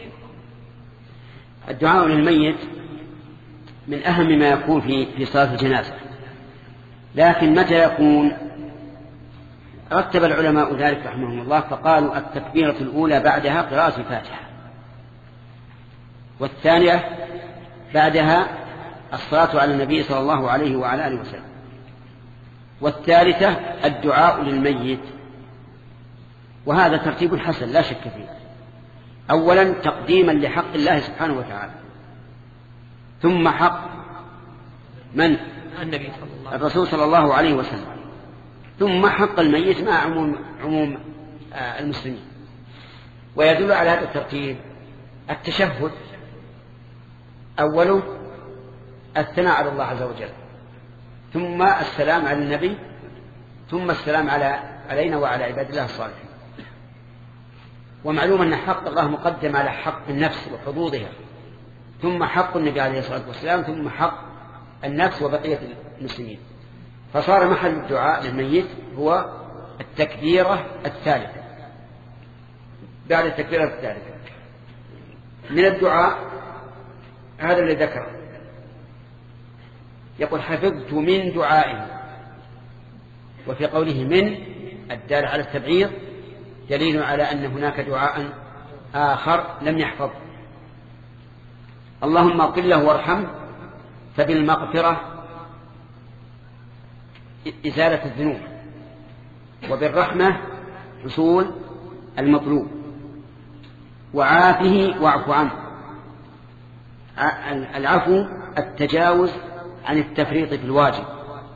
Speaker 1: الدعاء للميت من أهم ما يكون في في صلاة الجنازة، لكن متى يكون؟ رتب العلماء ذلك رحمهم الله فقالوا التكبيرة الأولى بعدها قراءة الفاتحة، والثانية بعدها الصلاة على النبي صلى الله عليه وعلى آله وسلم، والثالثة الدعاء للميت. وهذا ترتيب حسن لا شك فيه. أولا تقديما لحق الله سبحانه وتعالى، ثم حق من؟
Speaker 3: النبي صلى الله عليه وسلم
Speaker 1: الرسول صلى الله عليه وسلم، ثم حق الميت مع عموم, عموم المسلمين. ويدل على هذا الترتيب التشهد أوله الثناء على الله عز وجل، ثم السلام على النبي، ثم السلام على علينا وعلى عباد الله الصالحين. ومعلوم أن حق الله مقدم على حق النفس وحظوظها، ثم حق النبي عليه الصلاة والسلام، ثم حق النفس وبقية المسلمين. فصار محل الدعاء للميت هو التكبيرة الثالثة. بعد التكبيرة الثالثة من الدعاء هذا اللي ذكر، يقول حفظت من دعائه. وفي قوله من الدال على التبعيض دليل على أن هناك دعاء آخر لم يحفظ. اللهم اغفر له وارحمه، فبالمغفرة إزالة الذنوب، وبالرحمة حصول المطلوب، وعافه واعف عنه. العفو التجاوز عن التفريط في الواجب،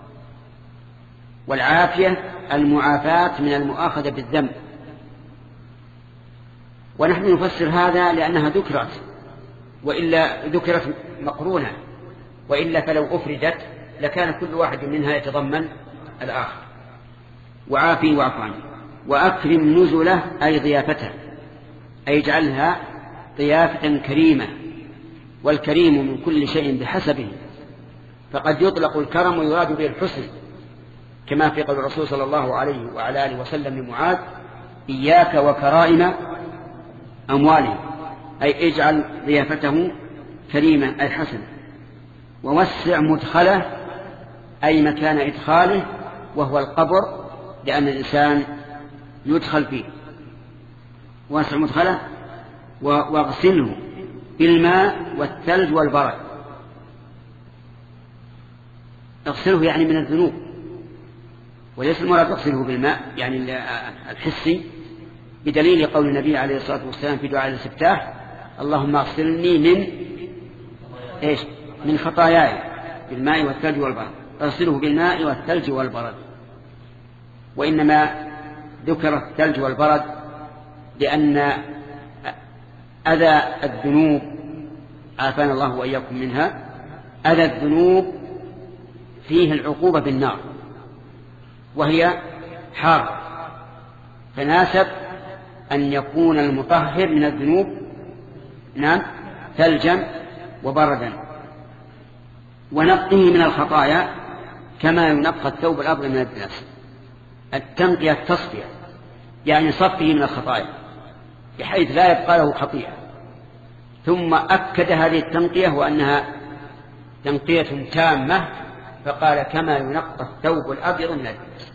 Speaker 1: والعافية المعافاة من المؤاخذة بالذنب. ونحن نفسر هذا لأنها ذكرت، وإلا ذكرت مقرونة، وإلا فلو أفردت لكان كل واحد منها يتضمن الآخر. وعافي واعف عنه، وأكرم نزله أي ضيافته، أي اجعلها ضيافة كريمة، والكريم من كل شيء بحسبه، فقد يطلق الكرم ويراد به الحسن، كما في قول الرسول صلى الله عليه وعلى آله وسلم لمعاذ إياك وكرائم أمواله، أي اجعل ضيافته كريمة أي حسنة. ووسع مدخله أي مكان إدخاله، وهو القبر، لأن الإنسان يدخل فيه. وسع مدخله واغسله بالماء والثلج والبرد. اغسله يعني من الذنوب، وليس المراد اغسله بالماء يعني الحسي، بدليل قول النبي عليه الصلاة والسلام في دعاء الاستفتاح اللهم اغسلني من ايش؟ من خطاياي بالماء والثلج والبرد. اغسله بالماء والثلج والبرد. وإنما ذكر الثلج والبرد لأن أذى الذنوب، عافانا الله وإياكم منها، أذى الذنوب فيه العقوبة بالنار، وهي حار، فناسب أن يكون المطهر من الذنوب نعم ثلجا وبردا، ونقه من الخطايا كما ينقى الثوب الأبيض من الدنس. التنقية التصفية يعني صفه من الخطايا بحيث لا يبقى له خطيئة. ثم أكد هذه التنقية وأنها تنقية تامة، فقال كما ينقى الثوب الأبيض من الدنس.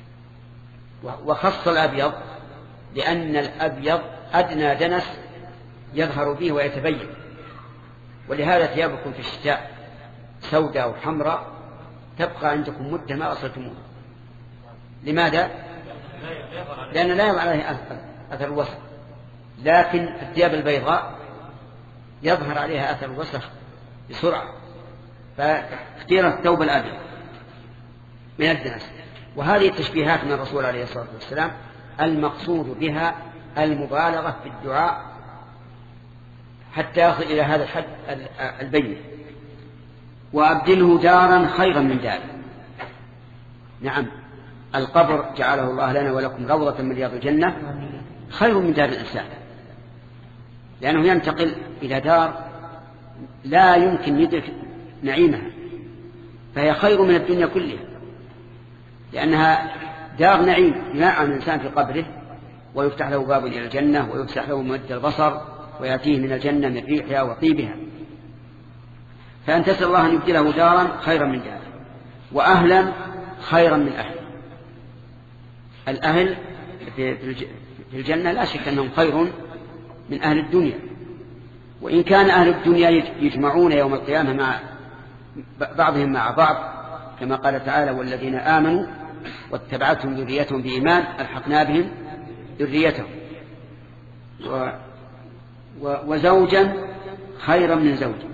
Speaker 1: وخص الأبيض لأن الأبيض أدنى دنس يظهر فيه ويتبين، ولهذا ثيابكم في الشتاء سوداء وحمراء تبقى عندكم مدة ما أصلتموها. لماذا؟ لأن لا يظهر عليه أثر الوسخ، لكن الثياب البيضاء يظهر عليها أثر الوسخ بسرعة، فاختير الثوب الأبيض من الدنس. وهذه التشبيهات من الرسول عليه الصلاة والسلام المقصود بها المبالغة في الدعاء حتى يصل إلى هذا الحد البين. وأبدله دارا خيرا من دار. نعم، القبر جعله الله لنا ولكم روضة من رياض الجنة خير من دار الإنسان، لأنه ينتقل إلى دار لا يمكن يدرك نعيمها، فهي خير من الدنيا كلها، لأنها دار نعيم ينعم الإنسان في قبره ويفتح له باب إلى الجنة ويفتح له مد البصر ويأتيه من الجنة من ريحها وطيبها. فأن تسأل الله أن يبدله دارا خيرا من داره وأهلا خيرا من أهل. الأهل في الجنة لا شك أنهم خير من أهل الدنيا، وإن كان أهل الدنيا يجمعون يوم القيامة مع بعضهم مع بعض كما قال تعالى والذين آمنوا واتبعتهم ذريتهم بإيمان ألحقنا بهم ذريتهم. و... و... وزوجا خيرا من زوجه،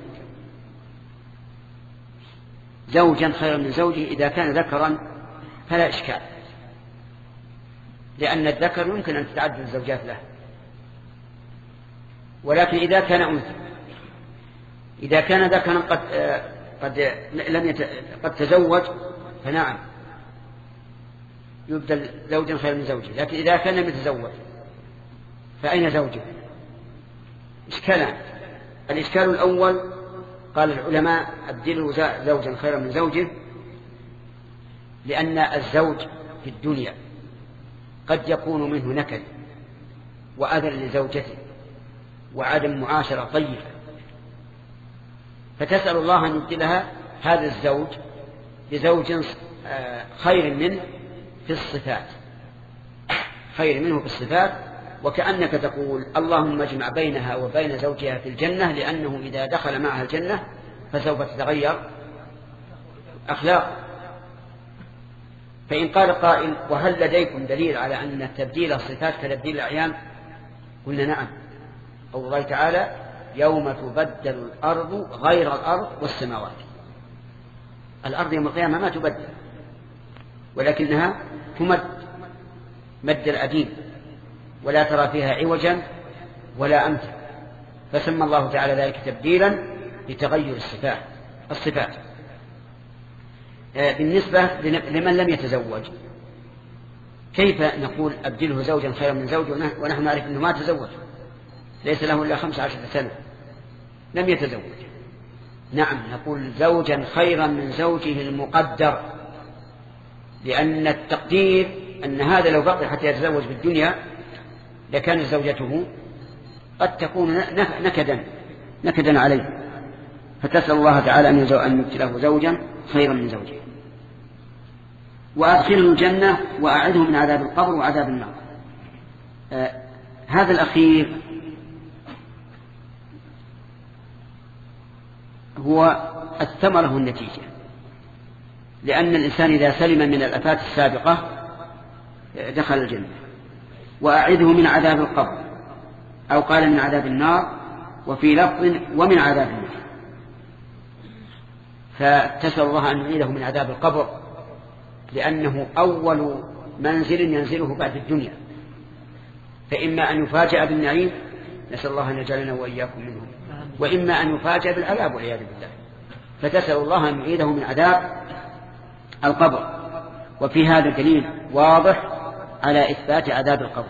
Speaker 1: زوجا خيرا من زوجه إذا كان ذكرا فلا إشكال، لأن الذكر يمكن أن تتعدد الزوجات له، ولكن إذا كان أنثى إذا كان ذكرا قد قد لم يت... قد تزوج فنعم يبدل زوجا خيرا من زوجه، لكن إذا كان لم يتزوج فأين زوجه؟ إشكالان. الإشكال الأول قال العلماء أبدله زوجا خيرا من زوجه، لأن الزوج في الدنيا قد يكون منه نكد وأذى لزوجته وعدم معاشرة طيبة، فتسأل الله أن يبدلها هذا الزوج بزوج خير منه في الصفات، خير منه في الصفات، وكأنك تقول اللهم اجمع بينها وبين زوجها في الجنة، لأنه إذا دخل معها الجنة فسوف تتغير أخلاق. فإن قال قائل وهل لديكم دليل على أن تبديل الصفات كتبديل الأعيان؟ قلنا نعم، قول الله تعالى يوم تبدل الأرض غير الأرض والسماوات. الأرض يوم القيامة ما تبدل ولكنها تمد مد الأديم ولا ترى فيها عوجا ولا أمتا، فسمى الله تعالى ذلك تبديلا لتغير الصفات الصفات. بالنسبة لمن لم يتزوج كيف نقول أبدله زوجا خيرا من زوج ونحن نعرف أنه ما تزوج، ليس له إلا خمس عشرة سنة لم يتزوج؟ نعم نقول زوجا خيرا من زوجه المقدر، لأن التقدير أن هذا لو بقي حتى يتزوج بالدنيا لكان زوجته قد تكون نكدا نكدا عليه، فتسأل الله تعالى أن يبتله زوجا خيرا من زوجه. وأدخله الجنة وأعده من عذاب القبر وعذاب النار. آه هذا الأخير هو الثمرة والنتيجة، لأن الإنسان إذا سلم من الآفات السابقة دخل الجنة. وأعده من عذاب القبر، أو قال من عذاب النار، وفي لفظ ومن عذاب النار، فتسأل الله أن يعيده من عذاب القبر، لأنه أول منزل ينزله بعد الدنيا، فإما أن يفاجأ بالنعيم نسأل الله أن يجعلنا وإياكم منهم، وإما أن يفاجأ بالعذاب والعياذ بالله. فتسأل الله أن يعيده من عذاب القبر. وفي هذا دليل واضح على إثبات عذاب القبر.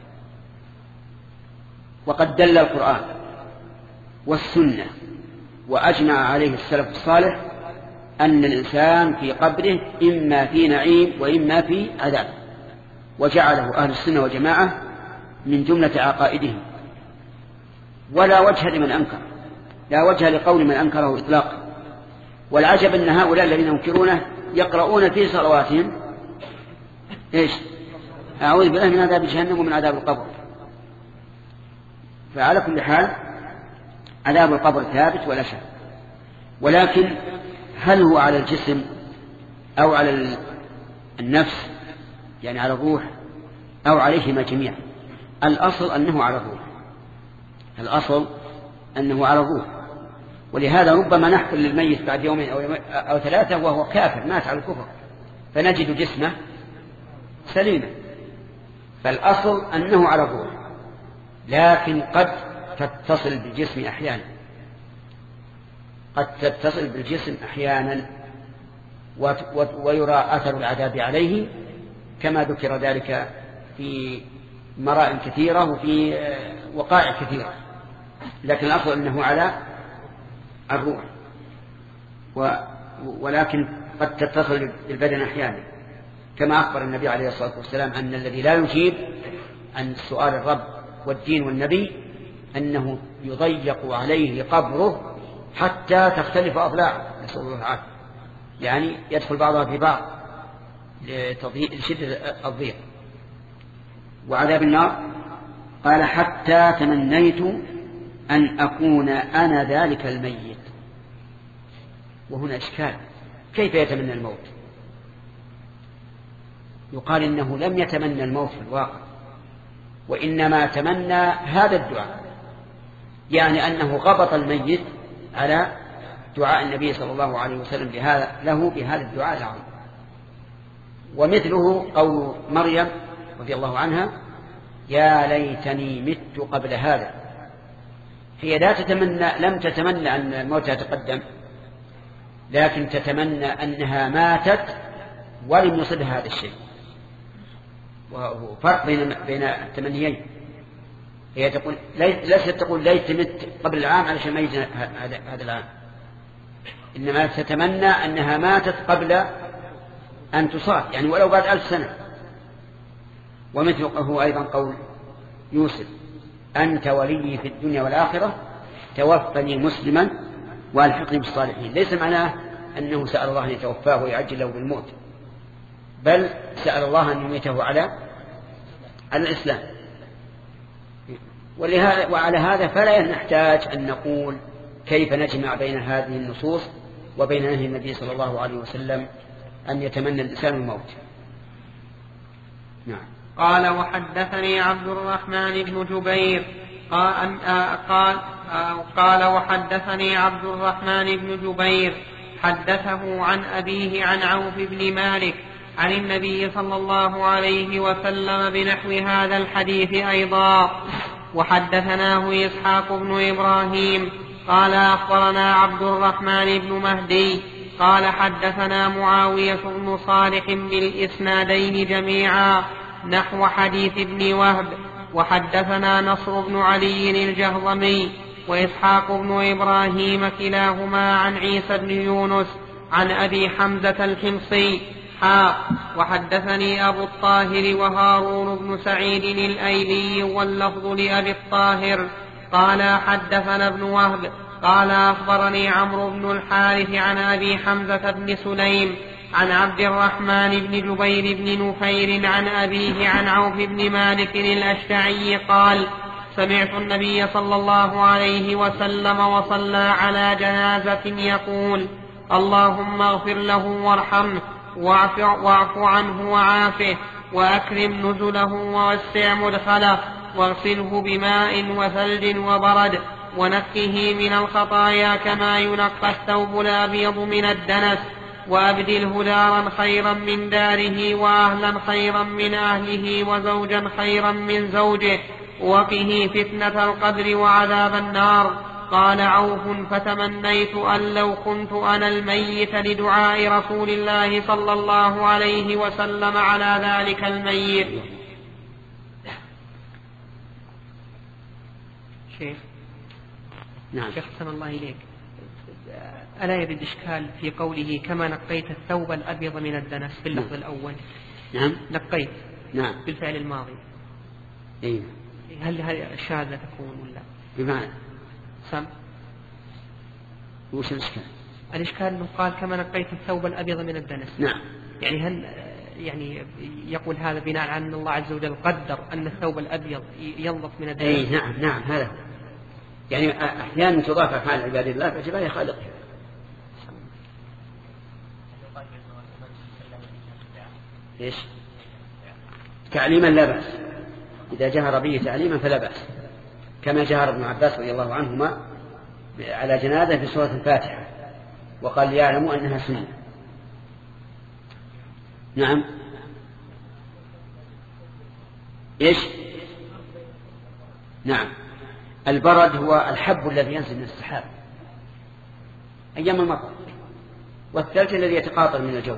Speaker 1: وقد دل القرآن والسنة وأجمع عليه السلف الصالح أن الإنسان في قبره إما في نعيم وإما في عذاب، وجعله أهل السنة والجماعة من جملة عقائدهم، ولا وجه لمن أنكر، لا وجه لقول من أنكره إطلاقا. والعجب أن هؤلاء الذين ينكرونه يقرؤون في صلواتهم إيش؟ أعوذ بالله من عذاب جهنم ومن عذاب القبر. فعلى كل حال عذاب القبر ثابت ولا شك، ولكن هل هو على الجسم أو على النفس، يعني على الروح، أو عليهما جميعا؟ الأصل أنه على الروح، الأصل أنه على الروح. ولهذا ربما نحفل للميت بعد يومين أو, يومين أو ثلاثة وهو كافر مات على الكفر فنجد جسمه سليما، فالأصل أنه على الروح، لكن قد تتصل بالجسم أحيانا، قد تتصل بالجسم أحيانا ويرى أثر العذاب عليه كما ذكر ذلك في مراء كثيرة وفي وقائع كثيرة، لكن الأصل أنه على الروح، ولكن قد تتصل بالبدن أحيانا. كما أخبر النبي عليه الصلاة والسلام أن الذي لا يجيب عن سؤال الرب والدين والنبي أنه يضيق عليه قبره حتى تختلف أضلاعه، نسأل الله العافية، يعني يدخل بعضها في بعض لشدة الضيق. وعذاب النار قال حتى تمنيت أن أكون أنا ذلك الميت. وهنا إشكال، كيف يتمنى الموت؟ يقال إنه لم يتمنى الموت في الواقع، وإنما تمنى هذا الدعاء، يعني أنه غبط الميت على دعاء النبي صلى الله عليه وسلم بهذا له بهذا الدعاء العظيم. ومثله قول مريم رضي الله عنها يا ليتني مت قبل هذا. هي لا تتمنى، لم تتمنى أن الموت يتقدم، لكن تتمنى أنها ماتت ولم يصبها هذا الشيء. وفرق بين بين التمنيين. هي تقول ليست تقول ليت مت قبل العام علشان ما يجي هذا العام، إنما تتمنى أنها ماتت قبل أن تصاب، يعني ولو بعد ألف سنة. ومثله أيضا قول يوسف أنت ولي في الدنيا والآخرة توفني مسلما والحقني بالصالحين. ليس معناه أنه سأل الله أن يتوفاه ويعجل له بالموت، بل سأل الله أن يميته على الإسلام. وعلى هذا فلا نحتاج أن نقول كيف نجمع بين هذه النصوص وبين نهي النبي صلى الله عليه وسلم أن يتمنى الإنسان الموت. نعم.
Speaker 5: قال وحدثني عبد الرحمن بن جبير قال, قال, قال وحدثني عبد الرحمن بن جبير حدثه عن أبيه عن عوف بن مالك عن النبي صلى الله عليه وسلم بنحو هذا الحديث أيضا. وحدثناه إسحاق بن إبراهيم قال أخبرنا عبد الرحمن بن مهدي قال حدثنا معاوية بن صالح بالإسنادين جميعا نحو حديث ابن وهب. وحدثنا نصر بن علي الجهضمي وإسحاق بن إبراهيم كلاهما عن عيسى بن يونس عن أبي حمزة الحمصي حاء. وحدثني أبو الطاهر وهارون بن سعيد الأيلي واللفظ لأبي الطاهر قال حدثنا ابن وهب قال أخبرني عمرو بن الحارث عن أبي حمزة بن سليم عن عبد الرحمن بن جبير بن نفير عن أبيه عن عوف بن مالك الأشتعي قال سمعت النبي صلى الله عليه وسلم وصلى على جنازة يقول اللهم اغفر له وارحمه واعف عنه وعافه وأكرم نزله ووسع مدخله واغسله بماء وثلج وبرد ونقه من الخطايا كما ينقى الثوب الأبيض من الدنس وأبدله دارا خيرا من داره وأهلا خيرا من أهله وزوجا خيرا من زوجه وقه فتنة القبر وعذاب النار. قال عوف فتمنيت أن لو كنت أنا الميت لدعاء رسول الله صلى الله عليه وسلم على ذلك الميت.
Speaker 3: شيخ
Speaker 1: نعم.
Speaker 3: شيخ سلام الله إليك، ألا يرد إشكال في قوله كما نقيت الثوب الأبيض من الدنس في اللفظ
Speaker 1: نعم.
Speaker 3: الأول؟
Speaker 1: نعم.
Speaker 3: نقيت
Speaker 1: نعم
Speaker 3: بالفعل الماضي.
Speaker 1: إيه؟
Speaker 3: هل هذه الشهادة تكون ولا
Speaker 1: بمعنى
Speaker 3: سم؟
Speaker 1: وش الإشكال؟
Speaker 3: الإشكال أنه قال كما نقيت الثوب الأبيض من الدنس.
Speaker 1: نعم.
Speaker 3: يعني هل يعني يقول هذا بناء على أن الله عز وجل قدر أن الثوب الأبيض ينظف من الدنس؟
Speaker 1: أي نعم نعم هذا يعني أحيانا تضاف أفعال عباد الله باعتبار خالق. إيش؟ تعليما لا بأس، إذا جهر به تعليما فلا بأس، كما جهر ابن عباس رضي الله عنهما على جنازة في سورة الفاتحة وقال ليعلموا أنها سنة. نعم. إيش؟ نعم. البرد هو الحب الذي ينزل من السحاب أيام المطر، والثلج الذي يتقاطر من الجو،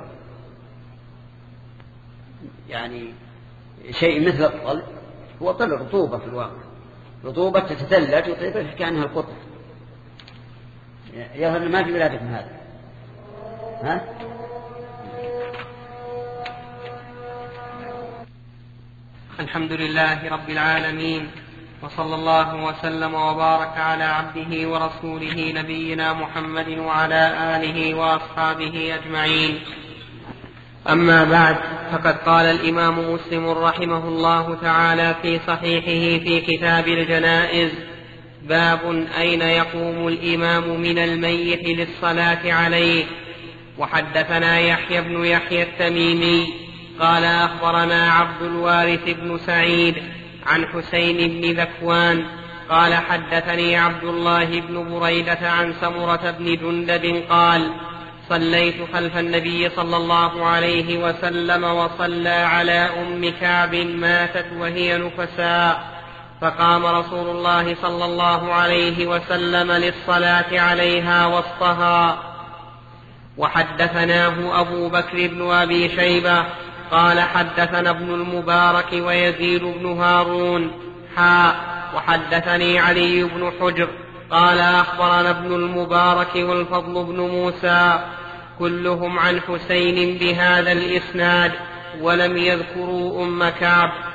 Speaker 1: يعني شيء مثل الطل. هو طل رطوبة في الواقع، رطوبة تتثلج وتطير كأنها القطر. يظهر ما في بلادكم هذا. ها؟
Speaker 5: الحمد لله رب العالمين، وصلى الله وسلم وبارك على عبده ورسوله نبينا محمد وعلى آله وأصحابه أجمعين. أما بعد، فقد قال الإمام مسلم رحمه الله تعالى في صحيحه في كتاب الجنائز: باب أين يقوم الإمام من الميت للصلاة عليه. وحدثنا يحيى بن يحيى التميمي قال أخبرنا عبد الوارث بن سعيد عن حسين بن ذكوان قال حدثني عبد الله بن بريدة عن سمرة بن جندب قال: صليت خلف النبي صلى الله عليه وسلم وصلى على أم كعب ماتت وهي نفساء، فقام رسول الله صلى الله عليه وسلم للصلاة عليها وسطها. وحدثناه أبو بكر بن أبي شيبة قال حدثنا ابن المبارك ويزيد بن هارون حاء وحدثني علي بن حجر قال أخبرنا ابن المبارك والفضل بن موسى كلهم عن حسين بهذا الإسناد ولم يذكروا أم كعب.